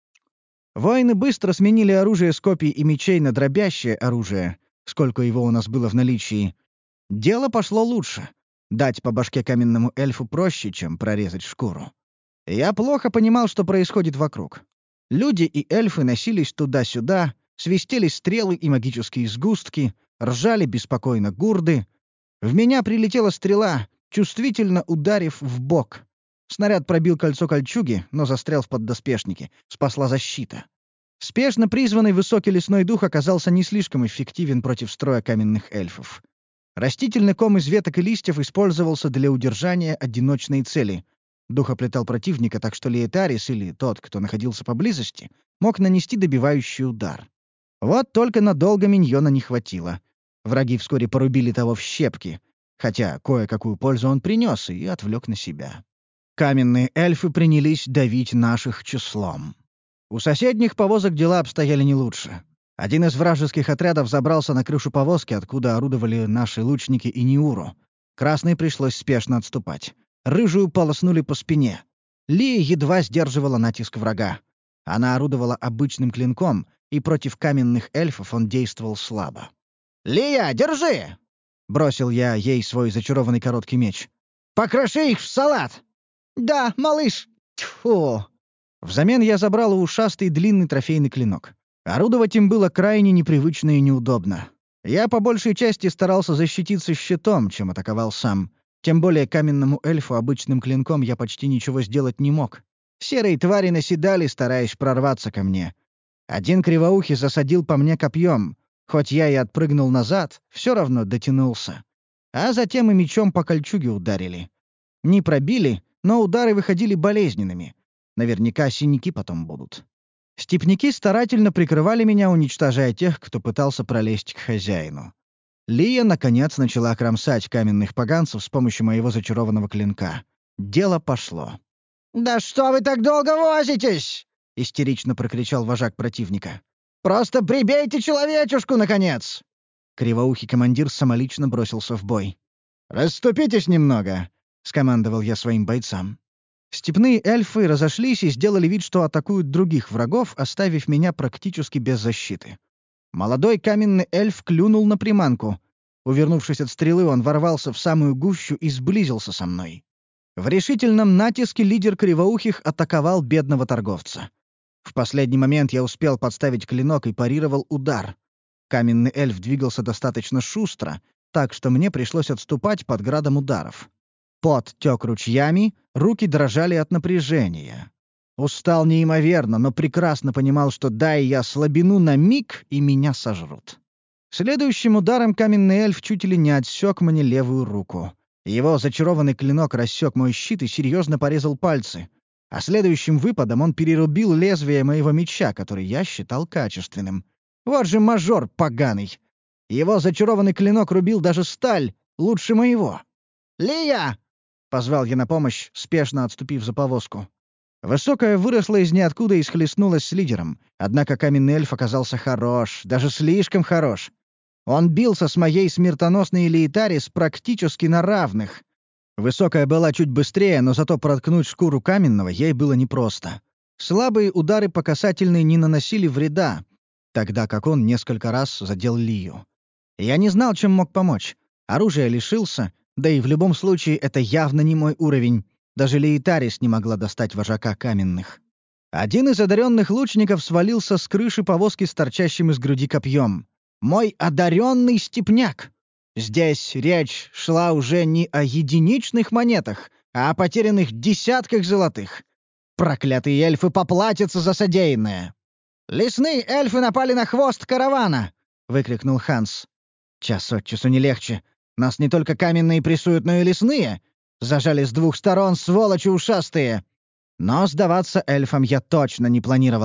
S1: Воины быстро сменили оружие с копий и мечей на дробящее оружие, сколько его у нас было в наличии. Дело пошло лучше. Дать по башке каменному эльфу проще, чем прорезать шкуру. Я плохо понимал, что происходит вокруг. Люди и эльфы носились туда-сюда, свистели стрелы и магические сгустки, ржали беспокойно гурды. В меня прилетела стрела, чувствительно ударив в бок. Снаряд пробил кольцо кольчуги, но застрял в поддоспешнике. Спасла защита. Спешно призванный высокий лесной дух оказался не слишком эффективен против строя каменных эльфов. Растительный ком из веток и листьев использовался для удержания одиночной цели. Дух оплетал противника, так что Лейтарис или тот, кто находился поблизости, мог нанести добивающий удар. Вот только надолго миньона не хватило. Враги вскоре порубили того в щепки, хотя кое-какую пользу он принес и отвлек на себя. Каменные эльфы принялись давить наших числом. У соседних повозок дела обстояли не лучше. Один из вражеских отрядов забрался на крышу повозки, откуда орудовали наши лучники и Ниуру. Красной пришлось спешно отступать. Рыжую полоснули по спине. Лия едва сдерживала натиск врага. Она орудовала обычным клинком, и против каменных эльфов он действовал слабо. «Лия, держи!» — бросил я ей свой зачарованный короткий меч. «Покроши их в салат!» «Да, малыш!» Тьфу! Взамен я забрал у ушастый длинный трофейный клинок. Орудовать им было крайне непривычно и неудобно. Я по большей части старался защититься щитом, чем атаковал сам. Тем более каменному эльфу обычным клинком я почти ничего сделать не мог. Серые твари наседали, стараясь прорваться ко мне. Один кривоухий засадил по мне копьем. Хоть я и отпрыгнул назад, все равно дотянулся. А затем и мечом по кольчуге ударили. Не пробили, но удары выходили болезненными. Наверняка синяки потом будут. Степняки старательно прикрывали меня, уничтожая тех, кто пытался пролезть к хозяину. Лия, наконец, начала кромсать каменных поганцев с помощью моего зачарованного клинка. Дело пошло. «Да что вы так долго возитесь?» — истерично прокричал вожак противника. «Просто прибейте человечушку, наконец!» Кривоухий командир самолично бросился в бой. «Расступитесь немного!» — скомандовал я своим бойцам. Степные эльфы разошлись и сделали вид, что атакуют других врагов, оставив меня практически без защиты. Молодой каменный эльф клюнул на приманку. Увернувшись от стрелы, он ворвался в самую гущу и сблизился со мной. В решительном натиске лидер кривоухих атаковал бедного торговца. В последний момент я успел подставить клинок и парировал удар. Каменный эльф двигался достаточно шустро, так что мне пришлось отступать под градом ударов. Пот тёк ручьями, руки дрожали от напряжения. Устал неимоверно, но прекрасно понимал, что дай я слабину на миг, и меня сожрут. Следующим ударом каменный эльф чуть ли не отсек мне левую руку. Его зачарованный клинок рассек мой щит и серьезно порезал пальцы. А следующим выпадом он перерубил лезвие моего меча, который я считал качественным. Вот же мажор поганый! Его зачарованный клинок рубил даже сталь, лучше моего. «Лия!» — позвал я на помощь, спешно отступив за повозку. Высокая выросла из ниоткуда и схлестнулась с лидером. Однако каменный эльф оказался хорош, даже слишком хорош. Он бился с моей смертоносной Лейтарис практически на равных. Высокая была чуть быстрее, но зато проткнуть шкуру каменного ей было непросто. Слабые удары по касательной не наносили вреда, тогда как он несколько раз задел Лию. Я не знал, чем мог помочь. Оружия лишился, да и в любом случае это явно не мой уровень. Даже Лейтарис не могла достать вожака каменных. Один из одаренных лучников свалился с крыши повозки с торчащим из груди копьем. Мой одаренный степняк! Здесь речь шла уже не о единичных монетах, а о потерянных десятках золотых. Проклятые эльфы поплатятся за содеянное. «Лесные эльфы напали на хвост каравана!» — выкрикнул Ханс. «Час от часу не легче. Нас не только каменные прессуют, но и лесные. Зажали с двух сторон, сволочи ушастые!» Но сдаваться эльфам я точно не планировал.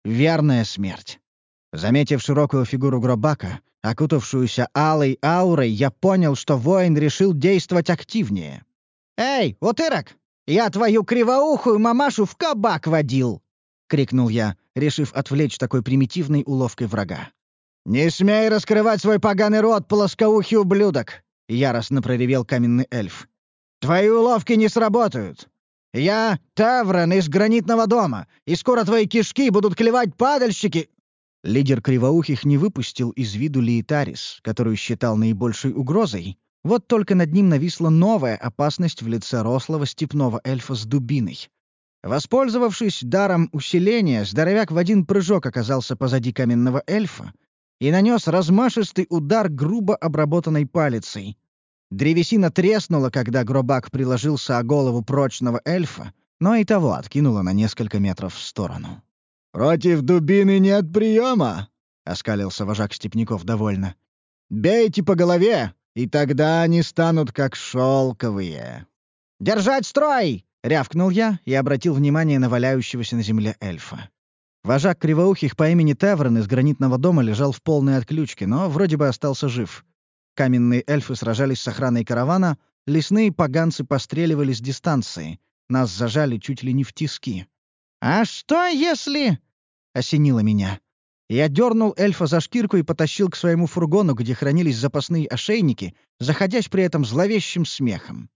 S1: верная смерть. Заметив широкую фигуру Гробака, окутавшуюся алой аурой, я понял, что воин решил действовать активнее. «Эй, утырок! Я твою кривоухую мамашу в кабак водил!» — крикнул я, решив отвлечь такой примитивной уловкой врага. «Не смей раскрывать свой поганый рот, плоскоухий ублюдок!» — яростно проревел каменный эльф. «Твои уловки не сработают! Я Таврен из Гранитного дома, и скоро твои кишки будут клевать падальщики!» Лидер кривоухих не выпустил из виду Лиетарис, которую считал наибольшей угрозой. Вот только над ним нависла новая опасность в лице рослого степного эльфа с дубиной. Воспользовавшись даром усиления, здоровяк в один прыжок оказался позади каменного эльфа и нанес размашистый удар грубо обработанной палицей. Древесина треснула, когда Гробак приложился о голову прочного эльфа, но и того откинуло на несколько метров в сторону. «Против дубины нет приема!» — оскалился вожак степняков довольно. «Бейте по голове, и тогда они станут как шелковые!» «Держать строй!» — рявкнул я и обратил внимание на валяющегося на земле эльфа. Вожак кривоухих по имени Таврен из Гранитного дома лежал в полной отключке, но вроде бы остался жив. Каменные эльфы сражались с охраной каравана, лесные поганцы постреливали с дистанции. Нас зажали чуть ли не в тиски. «А что если...» — осенило меня. Я дернул эльфа за шкирку и потащил к своему фургону, где хранились запасные ошейники, заходясь при этом зловещим смехом.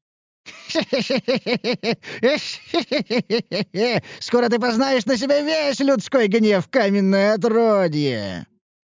S1: Скоро ты познаешь на себе весь людской гнев, каменное отродье!»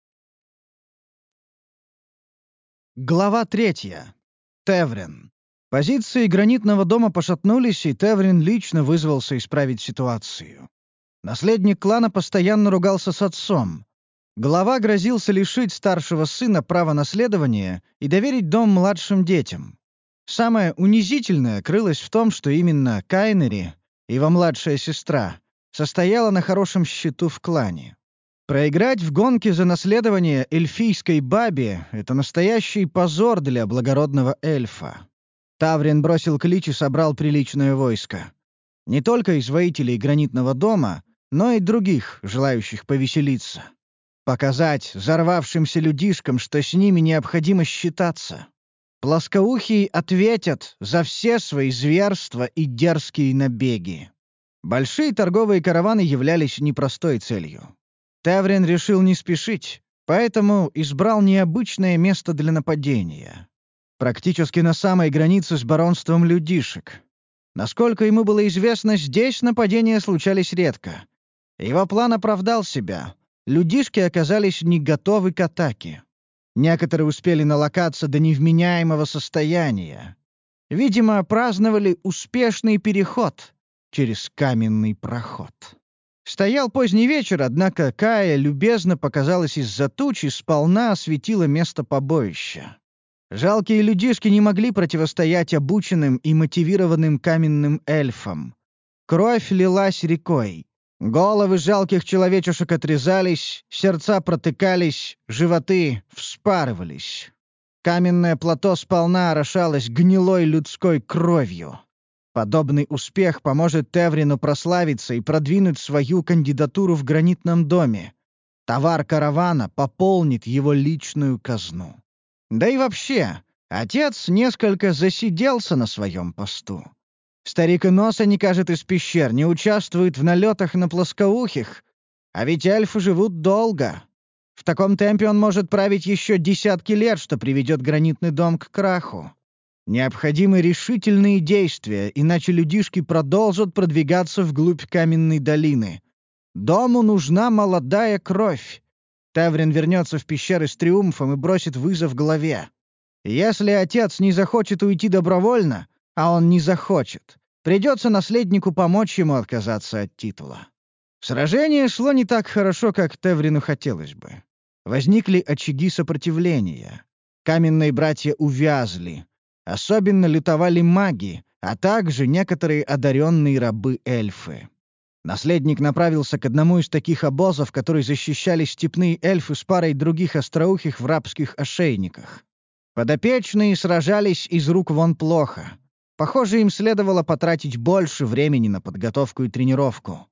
S1: Глава 3. Теврин. Позиции Гранитного дома пошатнулись, и Теврин лично вызвался исправить ситуацию. Наследник клана постоянно ругался с отцом. Глава грозился лишить старшего сына права наследования и доверить дом младшим детям. Самое унизительное крылось в том, что именно Кайнери, его младшая сестра, состояла на хорошем счету в клане. Проиграть в гонке за наследование эльфийской бабе — это настоящий позор для благородного эльфа. Таврин бросил клич и собрал приличное войско. Не только из воителей Гранитного дома, но и других, желающих повеселиться. Показать взорвавшимся людишкам, что с ними необходимо считаться. Плоскоухие ответят за все свои зверства и дерзкие набеги. Большие торговые караваны являлись непростой целью. Таврин решил не спешить, поэтому избрал необычное место для нападения. Практически на самой границе с баронством людишек. Насколько ему было известно, здесь нападения случались редко. Его план оправдал себя. Людишки оказались не готовы к атаке. Некоторые успели налокаться до невменяемого состояния. Видимо, праздновали успешный переход через каменный проход. Стоял поздний вечер, однако Кая любезно показалась из-за туч и сполна осветила место побоища. Жалкие людишки не могли противостоять обученным и мотивированным каменным эльфам. Кровь лилась рекой. Головы жалких человечушек отрезались, сердца протыкались, животы вспарывались. Каменное плато сполна орошалось гнилой людской кровью. Подобный успех поможет Теврину прославиться и продвинуть свою кандидатуру в Гранитном доме. Товар каравана пополнит его личную казну. Да и вообще, отец несколько засиделся на своем посту. Старик и носа не кажет из пещер, не участвует в налетах на плоскоухих. А ведь эльфы живут долго. В таком темпе он может править еще десятки лет, что приведет Гранитный дом к краху. Необходимы решительные действия, иначе людишки продолжат продвигаться вглубь каменной долины. Дому нужна молодая кровь. Таврин вернется в пещеры с триумфом и бросит вызов главе. Если отец не захочет уйти добровольно, а он не захочет, придется наследнику помочь ему отказаться от титула. Сражение шло не так хорошо, как Теврину хотелось бы. Возникли очаги сопротивления. Каменные братья увязли. Особенно лютовали маги, а также некоторые одаренные рабы-эльфы. Наследник направился к одному из таких обозов, которые защищали степные эльфы с парой других остроухих в рабских ошейниках. Подопечные сражались из рук вон плохо. Похоже, им следовало потратить больше времени на подготовку и тренировку.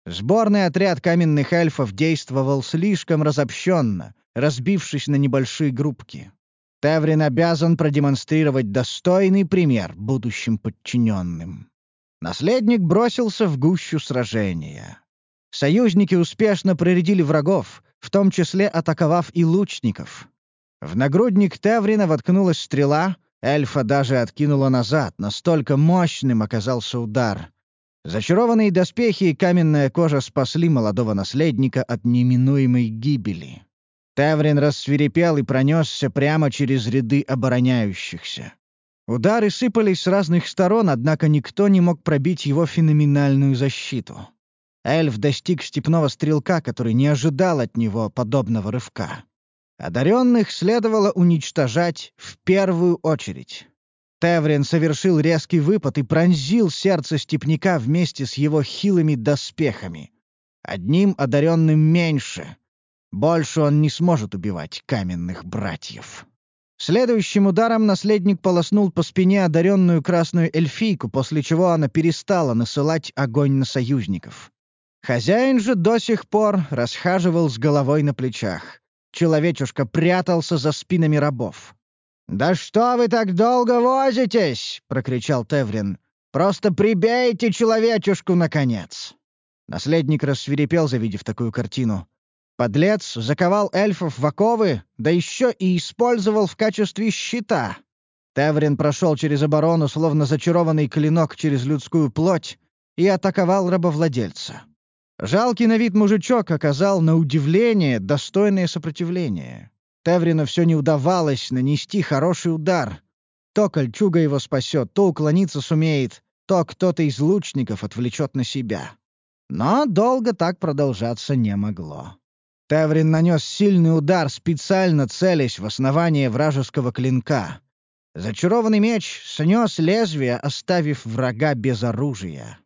S1: Сборный отряд каменных эльфов действовал слишком разобщенно, разбившись на небольшие группки. Теврин обязан продемонстрировать достойный пример будущим подчиненным. Наследник бросился в гущу сражения. Союзники успешно проредили врагов, в том числе атаковав и лучников. В нагрудник Теврина воткнулась стрела, эльфа даже откинула назад, настолько мощным оказался удар. Зачарованные доспехи и каменная кожа спасли молодого наследника от неминуемой гибели. Теврин рассвирепел и пронесся прямо через ряды обороняющихся. Удары сыпались с разных сторон, однако никто не мог пробить его феноменальную защиту. Эльф достиг степного стрелка, который не ожидал от него подобного рывка. Одаренных следовало уничтожать в первую очередь. Теврин совершил резкий выпад и пронзил сердце степняка вместе с его хилыми доспехами. Одним одаренным меньше. Больше он не сможет убивать каменных братьев. Следующим ударом наследник полоснул по спине одаренную красную эльфийку, после чего она перестала насылать огонь на союзников. Хозяин же до сих пор расхаживал с головой на плечах. Человечушка прятался за спинами рабов. «Да что вы так долго возитесь?» — прокричал Теврин. «Просто прибейте человечушку, наконец!» Наследник рассвирепел, завидев такую картину. Подлец заковал эльфов в оковы, да еще и использовал в качестве щита. Теврин прошел через оборону, словно зачарованный клинок через людскую плоть, и атаковал рабовладельца. Жалкий на вид мужичок оказал, на удивление, достойное сопротивление. Теврину все не удавалось нанести хороший удар. То кольчуга его спасет, то уклониться сумеет, то кто-то из лучников отвлечет на себя. Но долго так продолжаться не могло. Теврин нанес сильный удар, специально целясь в основание вражеского клинка. Зачарованный меч снес лезвие, оставив врага без оружия.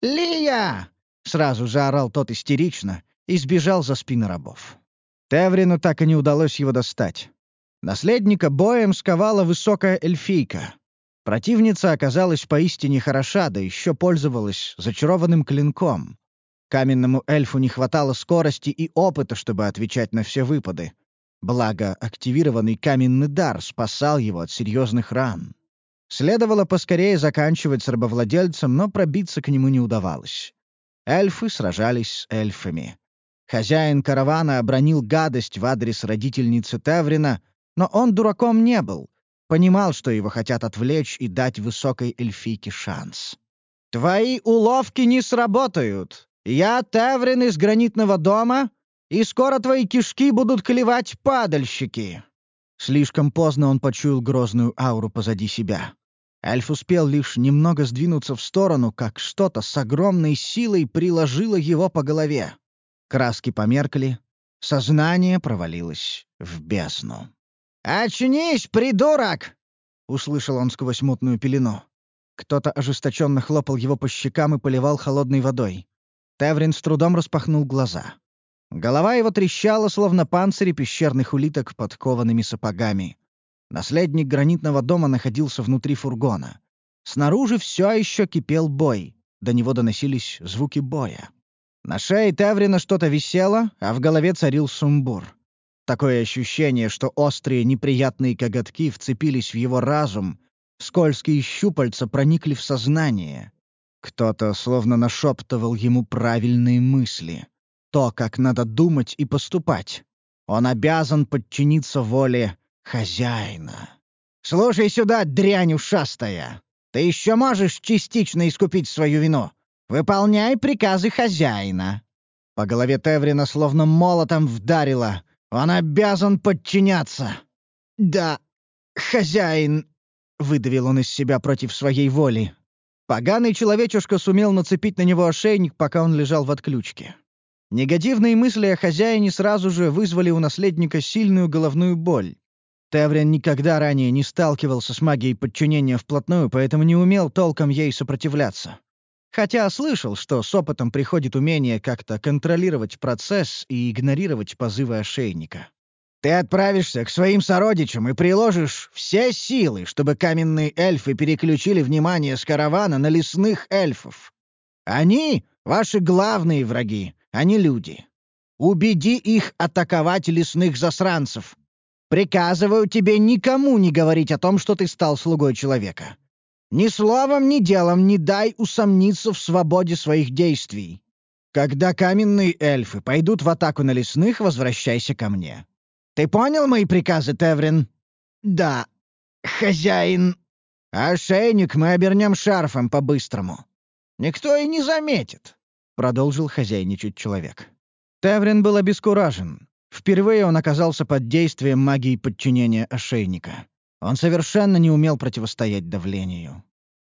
S1: «Лия!» — сразу заорал тот истерично и сбежал за спины рабов. Теврину так и не удалось его достать. Наследника боем сковала высокая эльфийка. Противница оказалась поистине хороша, да еще пользовалась зачарованным клинком. Каменному эльфу не хватало скорости и опыта, чтобы отвечать на все выпады. Благо, активированный каменный дар спасал его от серьезных ран. Следовало поскорее заканчивать с рабовладельцем, но пробиться к нему не удавалось. Эльфы сражались с эльфами. Хозяин каравана обронил гадость в адрес родительницы Теврина, но он дураком не был. Понимал, что его хотят отвлечь и дать высокой эльфийке шанс. «Твои уловки не сработают. Я Теврин из гранитного дома, и скоро твои кишки будут клевать падальщики». Слишком поздно он почуял грозную ауру позади себя. Эльф успел лишь немного сдвинуться в сторону, как что-то с огромной силой приложило его по голове. Краски померкли, сознание провалилось в бездну. «Очнись, придурок!» — услышал он сквозь мутную пелену. Кто-то ожесточенно хлопал его по щекам и поливал холодной водой. Теврин с трудом распахнул глаза. Голова его трещала, словно панцири пещерных улиток под коваными сапогами. Наследник гранитного дома находился внутри фургона. Снаружи все еще кипел бой. До него доносились звуки боя. На шее Теврина что-то висело, а в голове царил сумбур. Такое ощущение, что острые неприятные коготки вцепились в его разум, скользкие щупальца проникли в сознание. Кто-то словно нашептывал ему правильные мысли. То, как надо думать и поступать. Он обязан подчиниться воле хозяина. «Слушай сюда, дрянь ушастая! Ты еще можешь частично искупить свою вину. Выполняй приказы хозяина». По голове Теврина словно молотом вдарило. Он обязан подчиняться. «Да, хозяин», — выдавил он из себя против своей воли. Поганый человечушка сумел нацепить на него ошейник, пока он лежал в отключке. Негативные мысли о хозяине сразу же вызвали у наследника сильную головную боль. Теврин никогда ранее не сталкивался с магией подчинения вплотную, поэтому не умел толком ей сопротивляться. Хотя слышал, что с опытом приходит умение как-то контролировать процесс и игнорировать позывы ошейника. «Ты отправишься к своим сородичам и приложишь все силы, чтобы каменные эльфы переключили внимание с каравана на лесных эльфов. Они — ваши главные враги, а не люди. Убеди их атаковать лесных засранцев. Приказываю тебе никому не говорить о том, что ты стал слугой человека. Ни словом, ни делом не дай усомниться в свободе своих действий. Когда каменные эльфы пойдут в атаку на лесных, возвращайся ко мне. Ты понял мои приказы, Теврин? Да, хозяин. Ошейник мы обернем шарфом по-быстрому. Никто и не заметит, продолжил хозяйничать человек. Теврин был обескуражен. Впервые он оказался под действием магии подчинения ошейника. Он совершенно не умел противостоять давлению.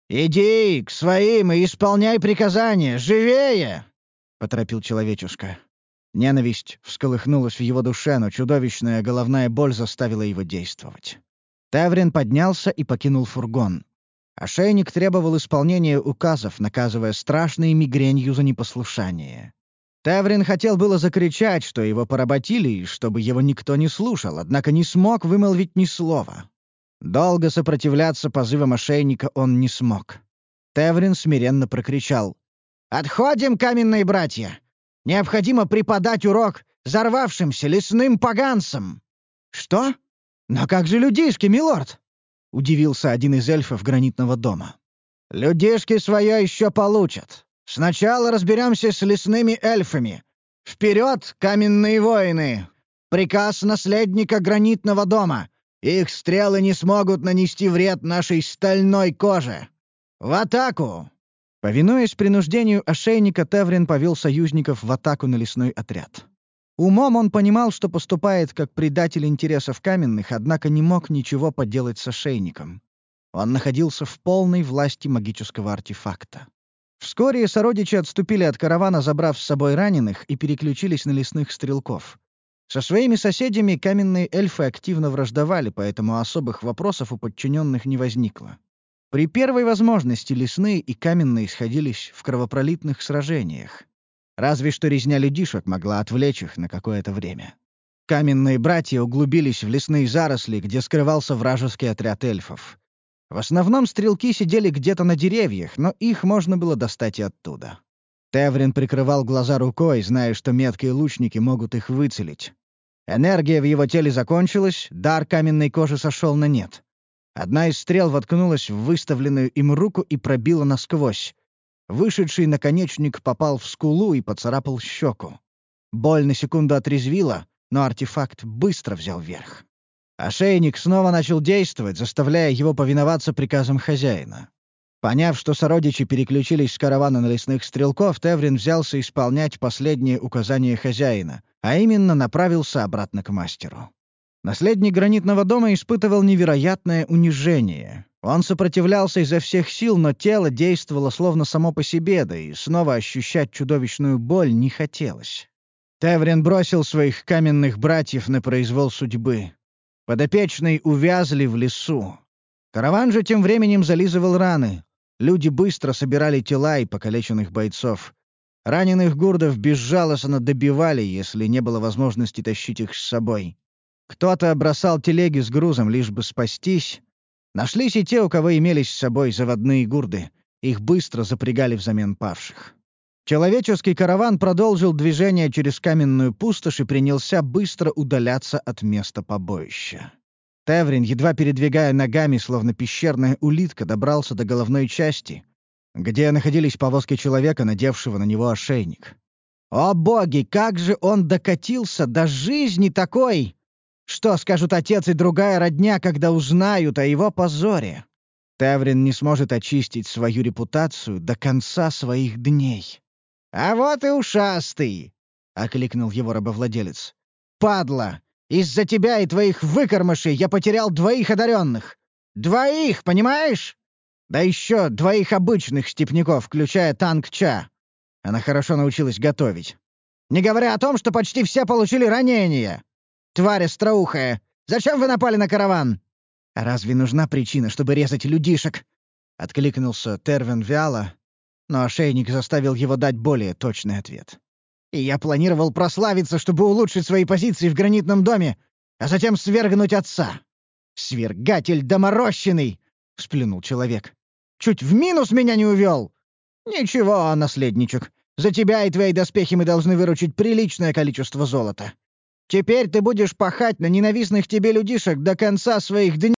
S1: «Иди к своим и исполняй приказания! Живее!» — поторопил человечушка. Ненависть всколыхнулась в его душе, но чудовищная головная боль заставила его действовать. Теврин поднялся и покинул фургон. Ошейник требовал исполнения указов, наказывая страшной мигренью за непослушание. Теврин хотел было закричать, что его поработили, и чтобы его никто не слушал, однако не смог вымолвить ни слова. Долго сопротивляться позывам ошейника он не смог. Теврин смиренно прокричал: «Отходим, каменные братья! Необходимо преподать урок взорвавшимся лесным поганцам!» «Что? Но как же людишки, милорд?» — удивился один из эльфов гранитного дома. «Людишки свое еще получат. Сначала разберемся с лесными эльфами. Вперед, каменные воины! Приказ наследника гранитного дома. Их стрелы не смогут нанести вред нашей стальной коже. В атаку!» Повинуясь принуждению ошейника, Теврин повел союзников в атаку на лесной отряд. Умом он понимал, что поступает как предатель интересов каменных, однако не мог ничего поделать с ошейником. Он находился в полной власти магического артефакта. Вскоре сородичи отступили от каравана, забрав с собой раненых, и переключились на лесных стрелков. Со своими соседями каменные эльфы активно враждовали, поэтому особых вопросов у подчиненных не возникло. При первой возможности лесные и каменные сходились в кровопролитных сражениях. Разве что резня людишек могла отвлечь их на какое-то время. Каменные братья углубились в лесные заросли, где скрывался вражеский отряд эльфов. В основном стрелки сидели где-то на деревьях, но их можно было достать и оттуда. Теврин прикрывал глаза рукой, зная, что меткие лучники могут их выцелить. Энергия в его теле закончилась, дар каменной кожи сошел на нет. Одна из стрел воткнулась в выставленную им руку и пробила насквозь. Вышедший наконечник попал в скулу и поцарапал щеку. Боль на секунду отрезвила, но артефакт быстро взял верх. Ошейник снова начал действовать, заставляя его повиноваться приказам хозяина. Поняв, что сородичи переключились с каравана на лесных стрелков, Теврин взялся исполнять последние указания хозяина, а именно направился обратно к мастеру. Наследник гранитного дома испытывал невероятное унижение. Он сопротивлялся изо всех сил, но тело действовало словно само по себе, да и снова ощущать чудовищную боль не хотелось. Теврин бросил своих каменных братьев на произвол судьбы. Подопечные увязли в лесу. Караван же тем временем зализывал раны. Люди быстро собирали тела и покалеченных бойцов. Раненых гурдов безжалостно добивали, если не было возможности тащить их с собой. Кто-то бросал телеги с грузом, лишь бы спастись. Нашлись и те, у кого имелись с собой заводные гурды. Их быстро запрягали взамен павших. Человеческий караван продолжил движение через каменную пустошь и принялся быстро удаляться от места побоища. Теврин, едва передвигая ногами, словно пещерная улитка, добрался до головной части, где находились повозки человека, надевшего на него ошейник. О боги, как же он докатился до жизни такой! Что скажут отец и другая родня, когда узнают о его позоре? Теврин не сможет очистить свою репутацию до конца своих дней. «А вот и ушастый!» — окликнул его рабовладелец. «Падла! Из-за тебя и твоих выкормышей я потерял 2 одаренных! 2, понимаешь? Да еще 2 обычных степняков, включая танк-ча. Она хорошо научилась готовить. Не говоря о том, что почти все получили ранения. Тварь остроухая! Зачем вы напали на караван?» «А разве нужна причина, чтобы резать людишек?» — откликнулся Тервин вяло, но ошейник заставил его дать более точный ответ. «И я планировал прославиться, чтобы улучшить свои позиции в гранитном доме, а затем свергнуть отца». «Свергатель доморощенный!» — сплюнул человек. «Чуть в минус меня не увел! «Ничего, наследничек. За тебя и твои доспехи мы должны выручить приличное количество золота. Теперь ты будешь пахать на ненавистных тебе людишек до конца своих дней».